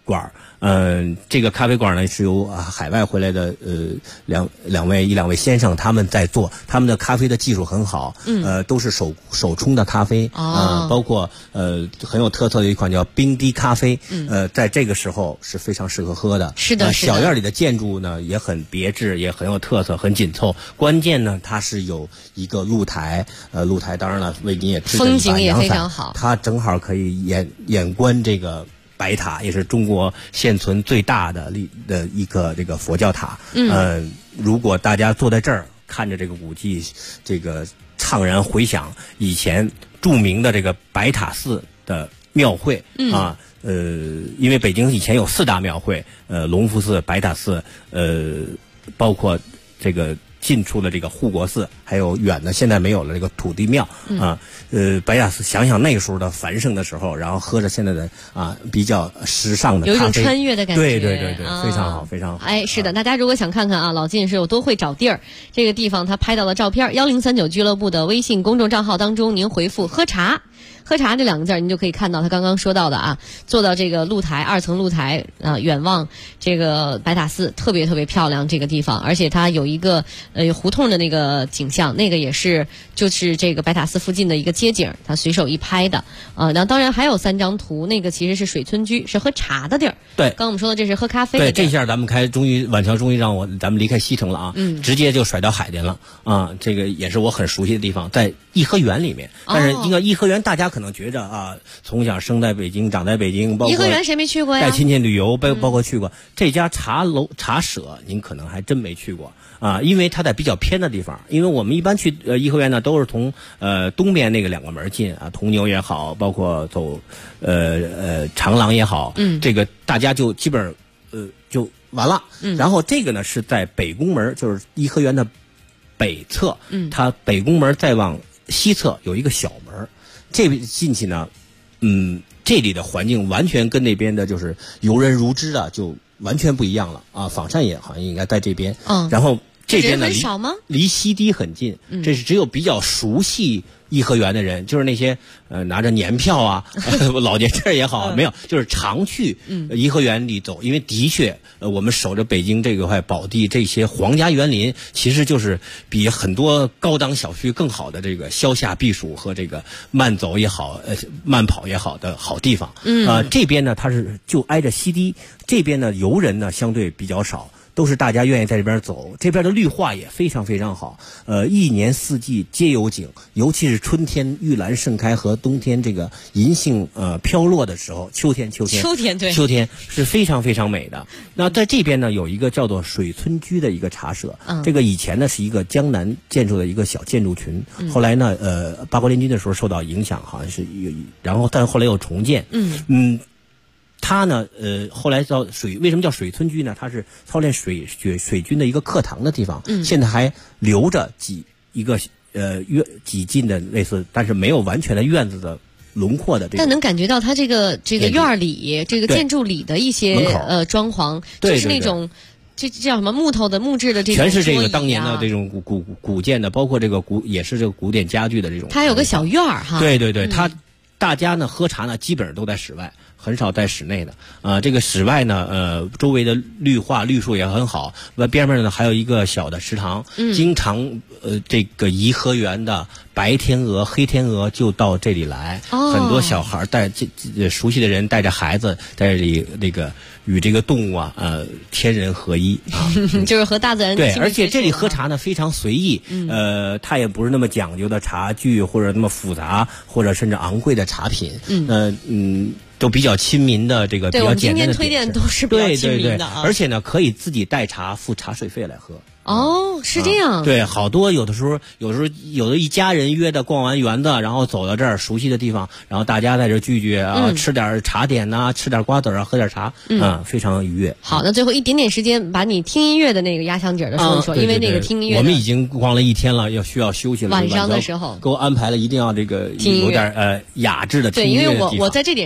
I: 馆。这个咖啡馆呢是由海外回来的两位先生他们在做，他们的咖啡的技术很好，都是手冲的咖啡，包括很有特色的一款叫冰滴咖啡，在这个时候是非常适合喝的。
D: 是的，
I: 小院里的建筑呢也很别致，也很有特色，很紧凑。关键呢，它是有一个露台，露台当然了，为您也支着一把阳伞，
D: 风景也非常好，
I: 它正好可以眼观这个白塔，也是中国现存最大的一个这个佛教塔。如果大家坐在这儿看着这个古迹，这个怅然回想以前著名的这个白塔寺的庙会因为北京以前有4大庙会，隆福寺、白塔寺，包括这个近处的这个护国寺，还有远的现在没有了这个土地庙白塔寺。想想那时候的繁盛的时候，然后喝着现在的比较时尚的咖啡，
D: 有一种穿越的感觉。
I: 对，非常好，非常好。
D: 哎，是的，大家如果想看看老靳是有多会找地儿，这个地方他拍到了照片，1039俱乐部的微信公众账号当中，您回复喝茶这2个字，您就可以看到他刚刚说到的坐到这个露台2层露台远望这个白塔寺，特别特别漂亮这个地方，而且它有一个胡同的那个景象，那个也是就是这个白塔寺附近的一个街景，他随手一拍的那当然还有3张图，那个其实是水村居，是喝茶的地儿。
I: 对，
D: 刚刚我们说的这是喝咖啡的地儿。
I: 对，这下咱们晚桥终于让咱们离开西城了直接就甩到海淀了这个也是我很熟悉的地方，在颐和园里面。但是应该颐和园大家可能觉着从小生在北京长在北京，包括
D: 颐和园谁没去过呀？
I: 带亲戚旅游包括去过这家茶舍，您可能还真没去过因为它在比较偏的地方。因为我们一般去颐和园呢，都是从东边那个2个门进铜牛也好，包括走长廊也好，这个大家就基本就完了。然后这个呢是在北宫门，就是颐和园的北侧，它北宫门再往西侧有一个小门，这进去呢，这里的环境完全跟那边的就是游人如织的就完全不一样了仿膳也好像应该在这边，然后这边呢离西堤很近，这是只有比较熟悉颐和园的人，就是那些拿着年票老年人也好，没有，就是常去颐和园里走。因为的确我们守着北京这块宝地，这些皇家园林其实就是比很多高档小区更好的这个消夏避暑和这个慢走也好慢跑也好的好地方。这边呢它是就挨着西堤，这边呢游人呢相对比较少，都是大家愿意在这边走。这边的绿化也非常非常好，一年四季皆有景，尤其是春天玉兰盛开和冬天这个银杏飘落的时候，秋天是非常非常美的。那在这边呢有一个叫做水村居的一个茶舍，这个以前呢是一个江南建筑的一个小建筑群，后来呢八国联军的时候受到影响，好像是然后但是后来又重建。它呢，后来为什么叫水村居呢？它是操练水军的一个课堂的地方，现在还留着几进的类似，但是没有完全的院子的轮廓的这个。
D: 但能感觉到它这个院里这个建筑里的一些装潢，就是那种。这叫什么木质的这种，
I: 全是这个当年的这种古建的，包括这个也是这个古典家具的这种。
D: 它有个小院儿哈。
I: 对，大家呢喝茶呢基本上都在室外，很少在室内的。这个室外呢周围的绿树也很好，边上呢还有一个小的池塘，经常这个颐和园的白天鹅黑天鹅就到这里来，很多小孩熟悉的人带着孩子在这里那个与这个动物天人合一
D: 就是和大自然。
I: 对，而且这里喝茶呢非常随意，它也不是那么讲究的茶具或者那么复杂或者甚至昂贵的茶品，都比较亲民的这个比较简单的。对，我们今天
D: 推荐都是比较亲民的
I: 而且呢可以自己带茶付茶水费来喝。
D: 是这样。
I: 对，好多有的时候有的一家人约的逛完园子，然后走到这儿熟悉的地方，然后大家在这聚吃点茶点吃点瓜子喝点茶，非常愉悦。
D: 好，那最后一点点时间，把你听音乐的那个压箱底的说一说，因为那个听音乐
I: 我们已经逛了一天了，需要休息了。
D: 晚上的时候
I: 给我安排了一定要这个有点雅致的听音乐的地方。
D: 对，因为我在这点上和老金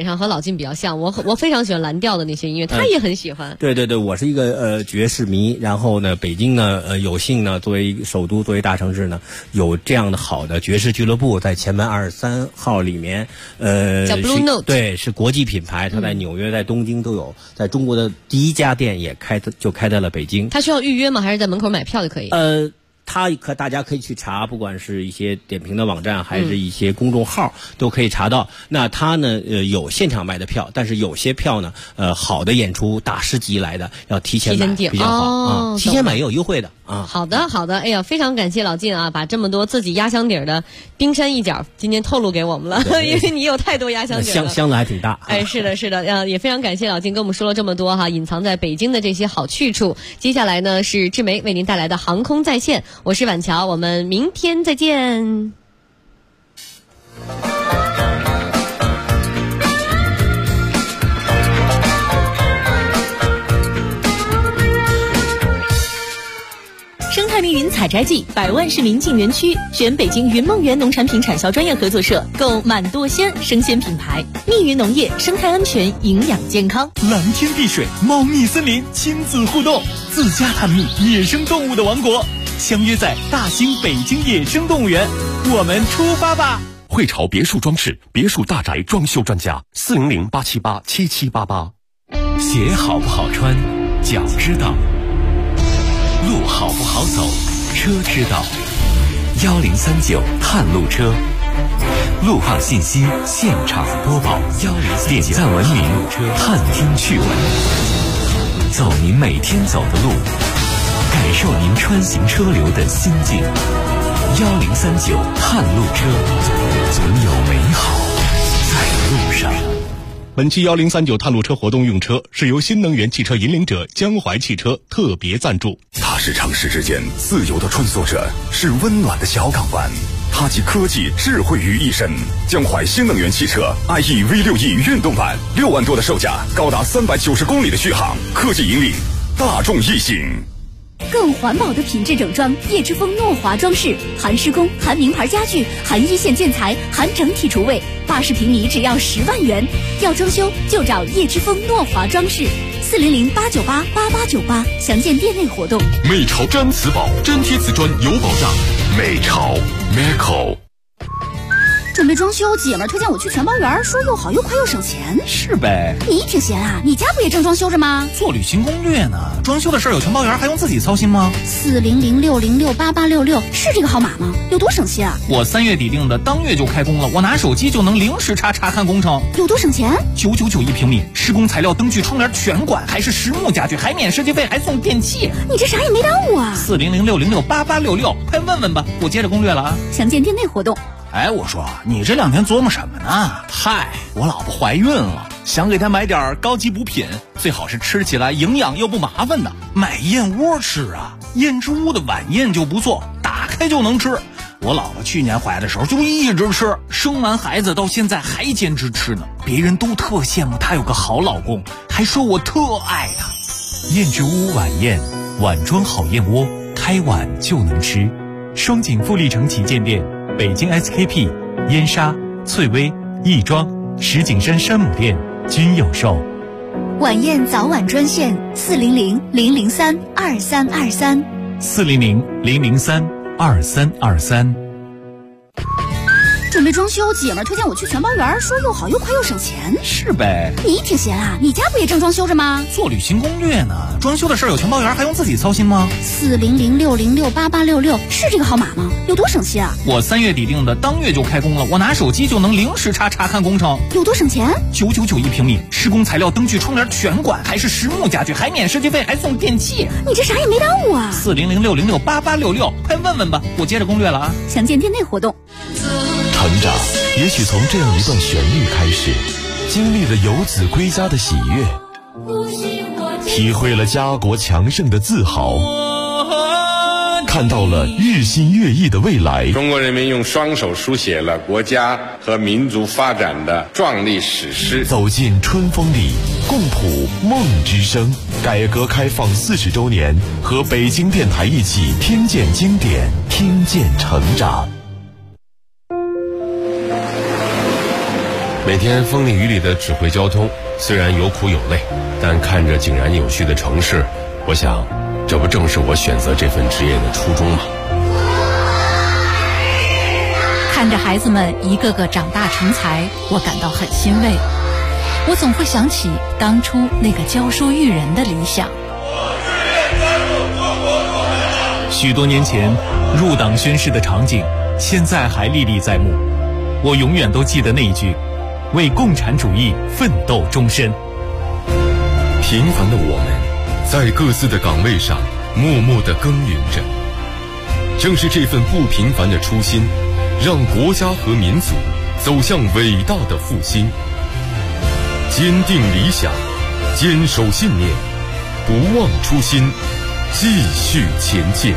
D: 金比较像，我非常喜欢蓝调的那些音乐，他也很喜欢。
I: 对对对，我是一个爵士迷。然后呢，北京呢有幸呢作为首都，作为大城市呢，有这样的好的爵士俱乐部，在前门23号里面，
D: 叫 Blue Note，
I: 对，是国际品牌，它在纽约、在东京都有，在中国的第一家店也开在了北京。
D: 它需要预约吗？还是在门口买票就可以？
I: 大家可以去查，不管是一些点评的网站，还是一些公众号，都可以查到。那它呢，有现场卖的票，但是有些票呢，好的演出大师级来的，要提前买比较好啊，提前买也有优惠的啊。
D: 好的，好的，哎呀，非常感谢老靳啊，把这么多自己压箱底儿的冰山一角今天透露给我们了，因为你有太多压箱底了，
I: 箱子还挺大。
D: 哎，是的，是的，也非常感谢老靳跟我们说了这么多哈，隐藏在北京的这些好去处。接下来呢是志梅为您带来的航空在线，我是婉乔，我们明天再见。
T: 生态密云采摘季，100万市民进园区，选北京云梦园农产品产销专业合作社，购满舵鲜生鲜品牌。密云农业，生态安全，营养健康。
H: 蓝天碧水，猫蜜森林，亲子互动，自家探秘野生动物的王国，相约在大兴北京野生动物园，我们出发吧！
A: 汇潮别墅装饰，别墅大宅装修专家，400-878-7788。
C: 鞋好不好穿，脚知道；路好不好走，车知道。1039探路车，路况信息现场播报。点赞文明，探听趣闻，走您每天走的路，感受您穿行车流的心境。1039探路车，总有美好在路上。
G: 本期1039探路车活动用车是由新能源汽车引领者江淮汽车特别赞助。
U: 它是城市之间自由的穿梭者，是温暖的小港湾。它集科技智慧于一身。江淮新能源汽车 IE V6E 运动版，6万多的售价，高达390公里的续航，科技引领大众一行。
K: 更环保的品质整装，叶之峰诺华装饰，含施工、含名牌家具、含一线建材、含整体厨卫，80平米只要10万元。要装修就找叶之峰诺华装饰，400-898-8898，详见店内活动。
A: 美潮毡瓷宝，粘贴瓷砖有保障。美潮 Meco。
K: 准备装修，姐们儿推荐我去全包园，说又好又快又省钱。
R: 是呗，
K: 你挺闲啊，你家不也正装修着吗？
R: 做旅行攻略呢，装修的事儿有全包园，还用自己操心吗
K: ？400-606-8866是这个号码吗？有多省心啊？
R: 我3月底定的，当月就开工了，我拿手机就能零时差查看工程。
K: 有多省钱
R: ？999一平米，施工材料、灯具、窗帘全管，还是实木家具，还免设计费，还送电器。
K: 你这啥也没耽误啊
R: ！400-606-8866，快问问吧，我接着攻略了啊。
K: 详见店内活动。
R: 哎，我说你这2天琢磨什么呢？嗨，我老婆怀孕了，想给她买点高级补品，最好是吃起来营养又不麻烦的。买燕窝吃啊，燕之屋的晚宴就不错，打开就能吃。我老婆去年怀的时候就一直吃，生完孩子到现在还坚持吃呢。别人都特羡慕她有个好老公，还说我特爱她。燕之屋晚宴，碗装好燕窝，开碗就能吃。双井富力城旗舰店。北京 SKP、燕莎、翠微、亦庄、石景山山姆店均有售。
K: 晚宴早晚专线400-003-2323。
R: 400-003-2323。
K: 准备装修，姐们儿推荐我去全包园，说又好又快又省钱。
R: 是呗，
K: 你挺闲啊，你家不也正装修着吗？
R: 做旅行攻略呢，装修的事儿有全包园，还用自己操心吗
K: ？400-606-8866是这个号码吗？有多省心啊？
R: 我3月底定的，当月就开工了，我拿手机就能零时差查看工程。
K: 有多省钱
R: ？999一平米，施工材料、灯具、窗帘全管，还是实木家具，还免设计费，还送电器。
K: 你这啥也没耽误啊
R: ！400-606-8866，快问问吧，我接着攻略了啊。
K: 详见店内活动。
A: 成长也许从这样一段旋律开始，经历了游子归家的喜悦，体会了家国强盛的自豪，看到了日新月异的未来。
V: 中国人民用双手书写了国家和民族发展的壮丽史诗。
A: 走进春风里，共谱梦之声。改革开放40周年，和北京电台一起听见经典，听见成长。 每天风里雨里的指挥交通，虽然有苦有累，但看着井然有序的城市，我想，这不正是我选择这份职业的初衷吗？
B: 看着孩子们一个个长大成才，我感到很欣慰。我总会想起当初那个教书育人的理想。
H: 许多年前入党宣誓的场景，现在还历历在目。我永远都记得那一句：为共产主义奋斗终身。
A: 平凡的我们，在各自的岗位上默默地耕耘着。正是这份不平凡的初心，让国家和民族走向伟大的复兴。坚定理想，坚守信念，不忘初心，继续前进。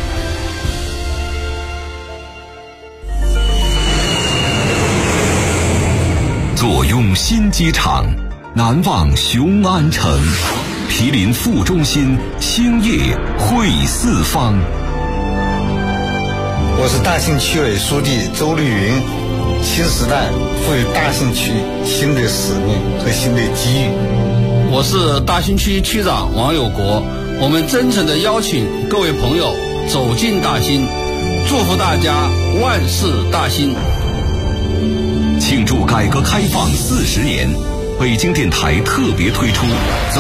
U: 坐拥新机场，难忘雄安城，毗邻副中心，兴业汇四方。
E: 我是大兴区委书记周绿云。新时代赋予大兴区新的使命和新的机遇。
W: 我是大兴区区长王有国，我们真诚地邀请各位朋友走进大兴，祝福大家万事大兴。
U: 庆祝改革开放40年，北京电台特别推出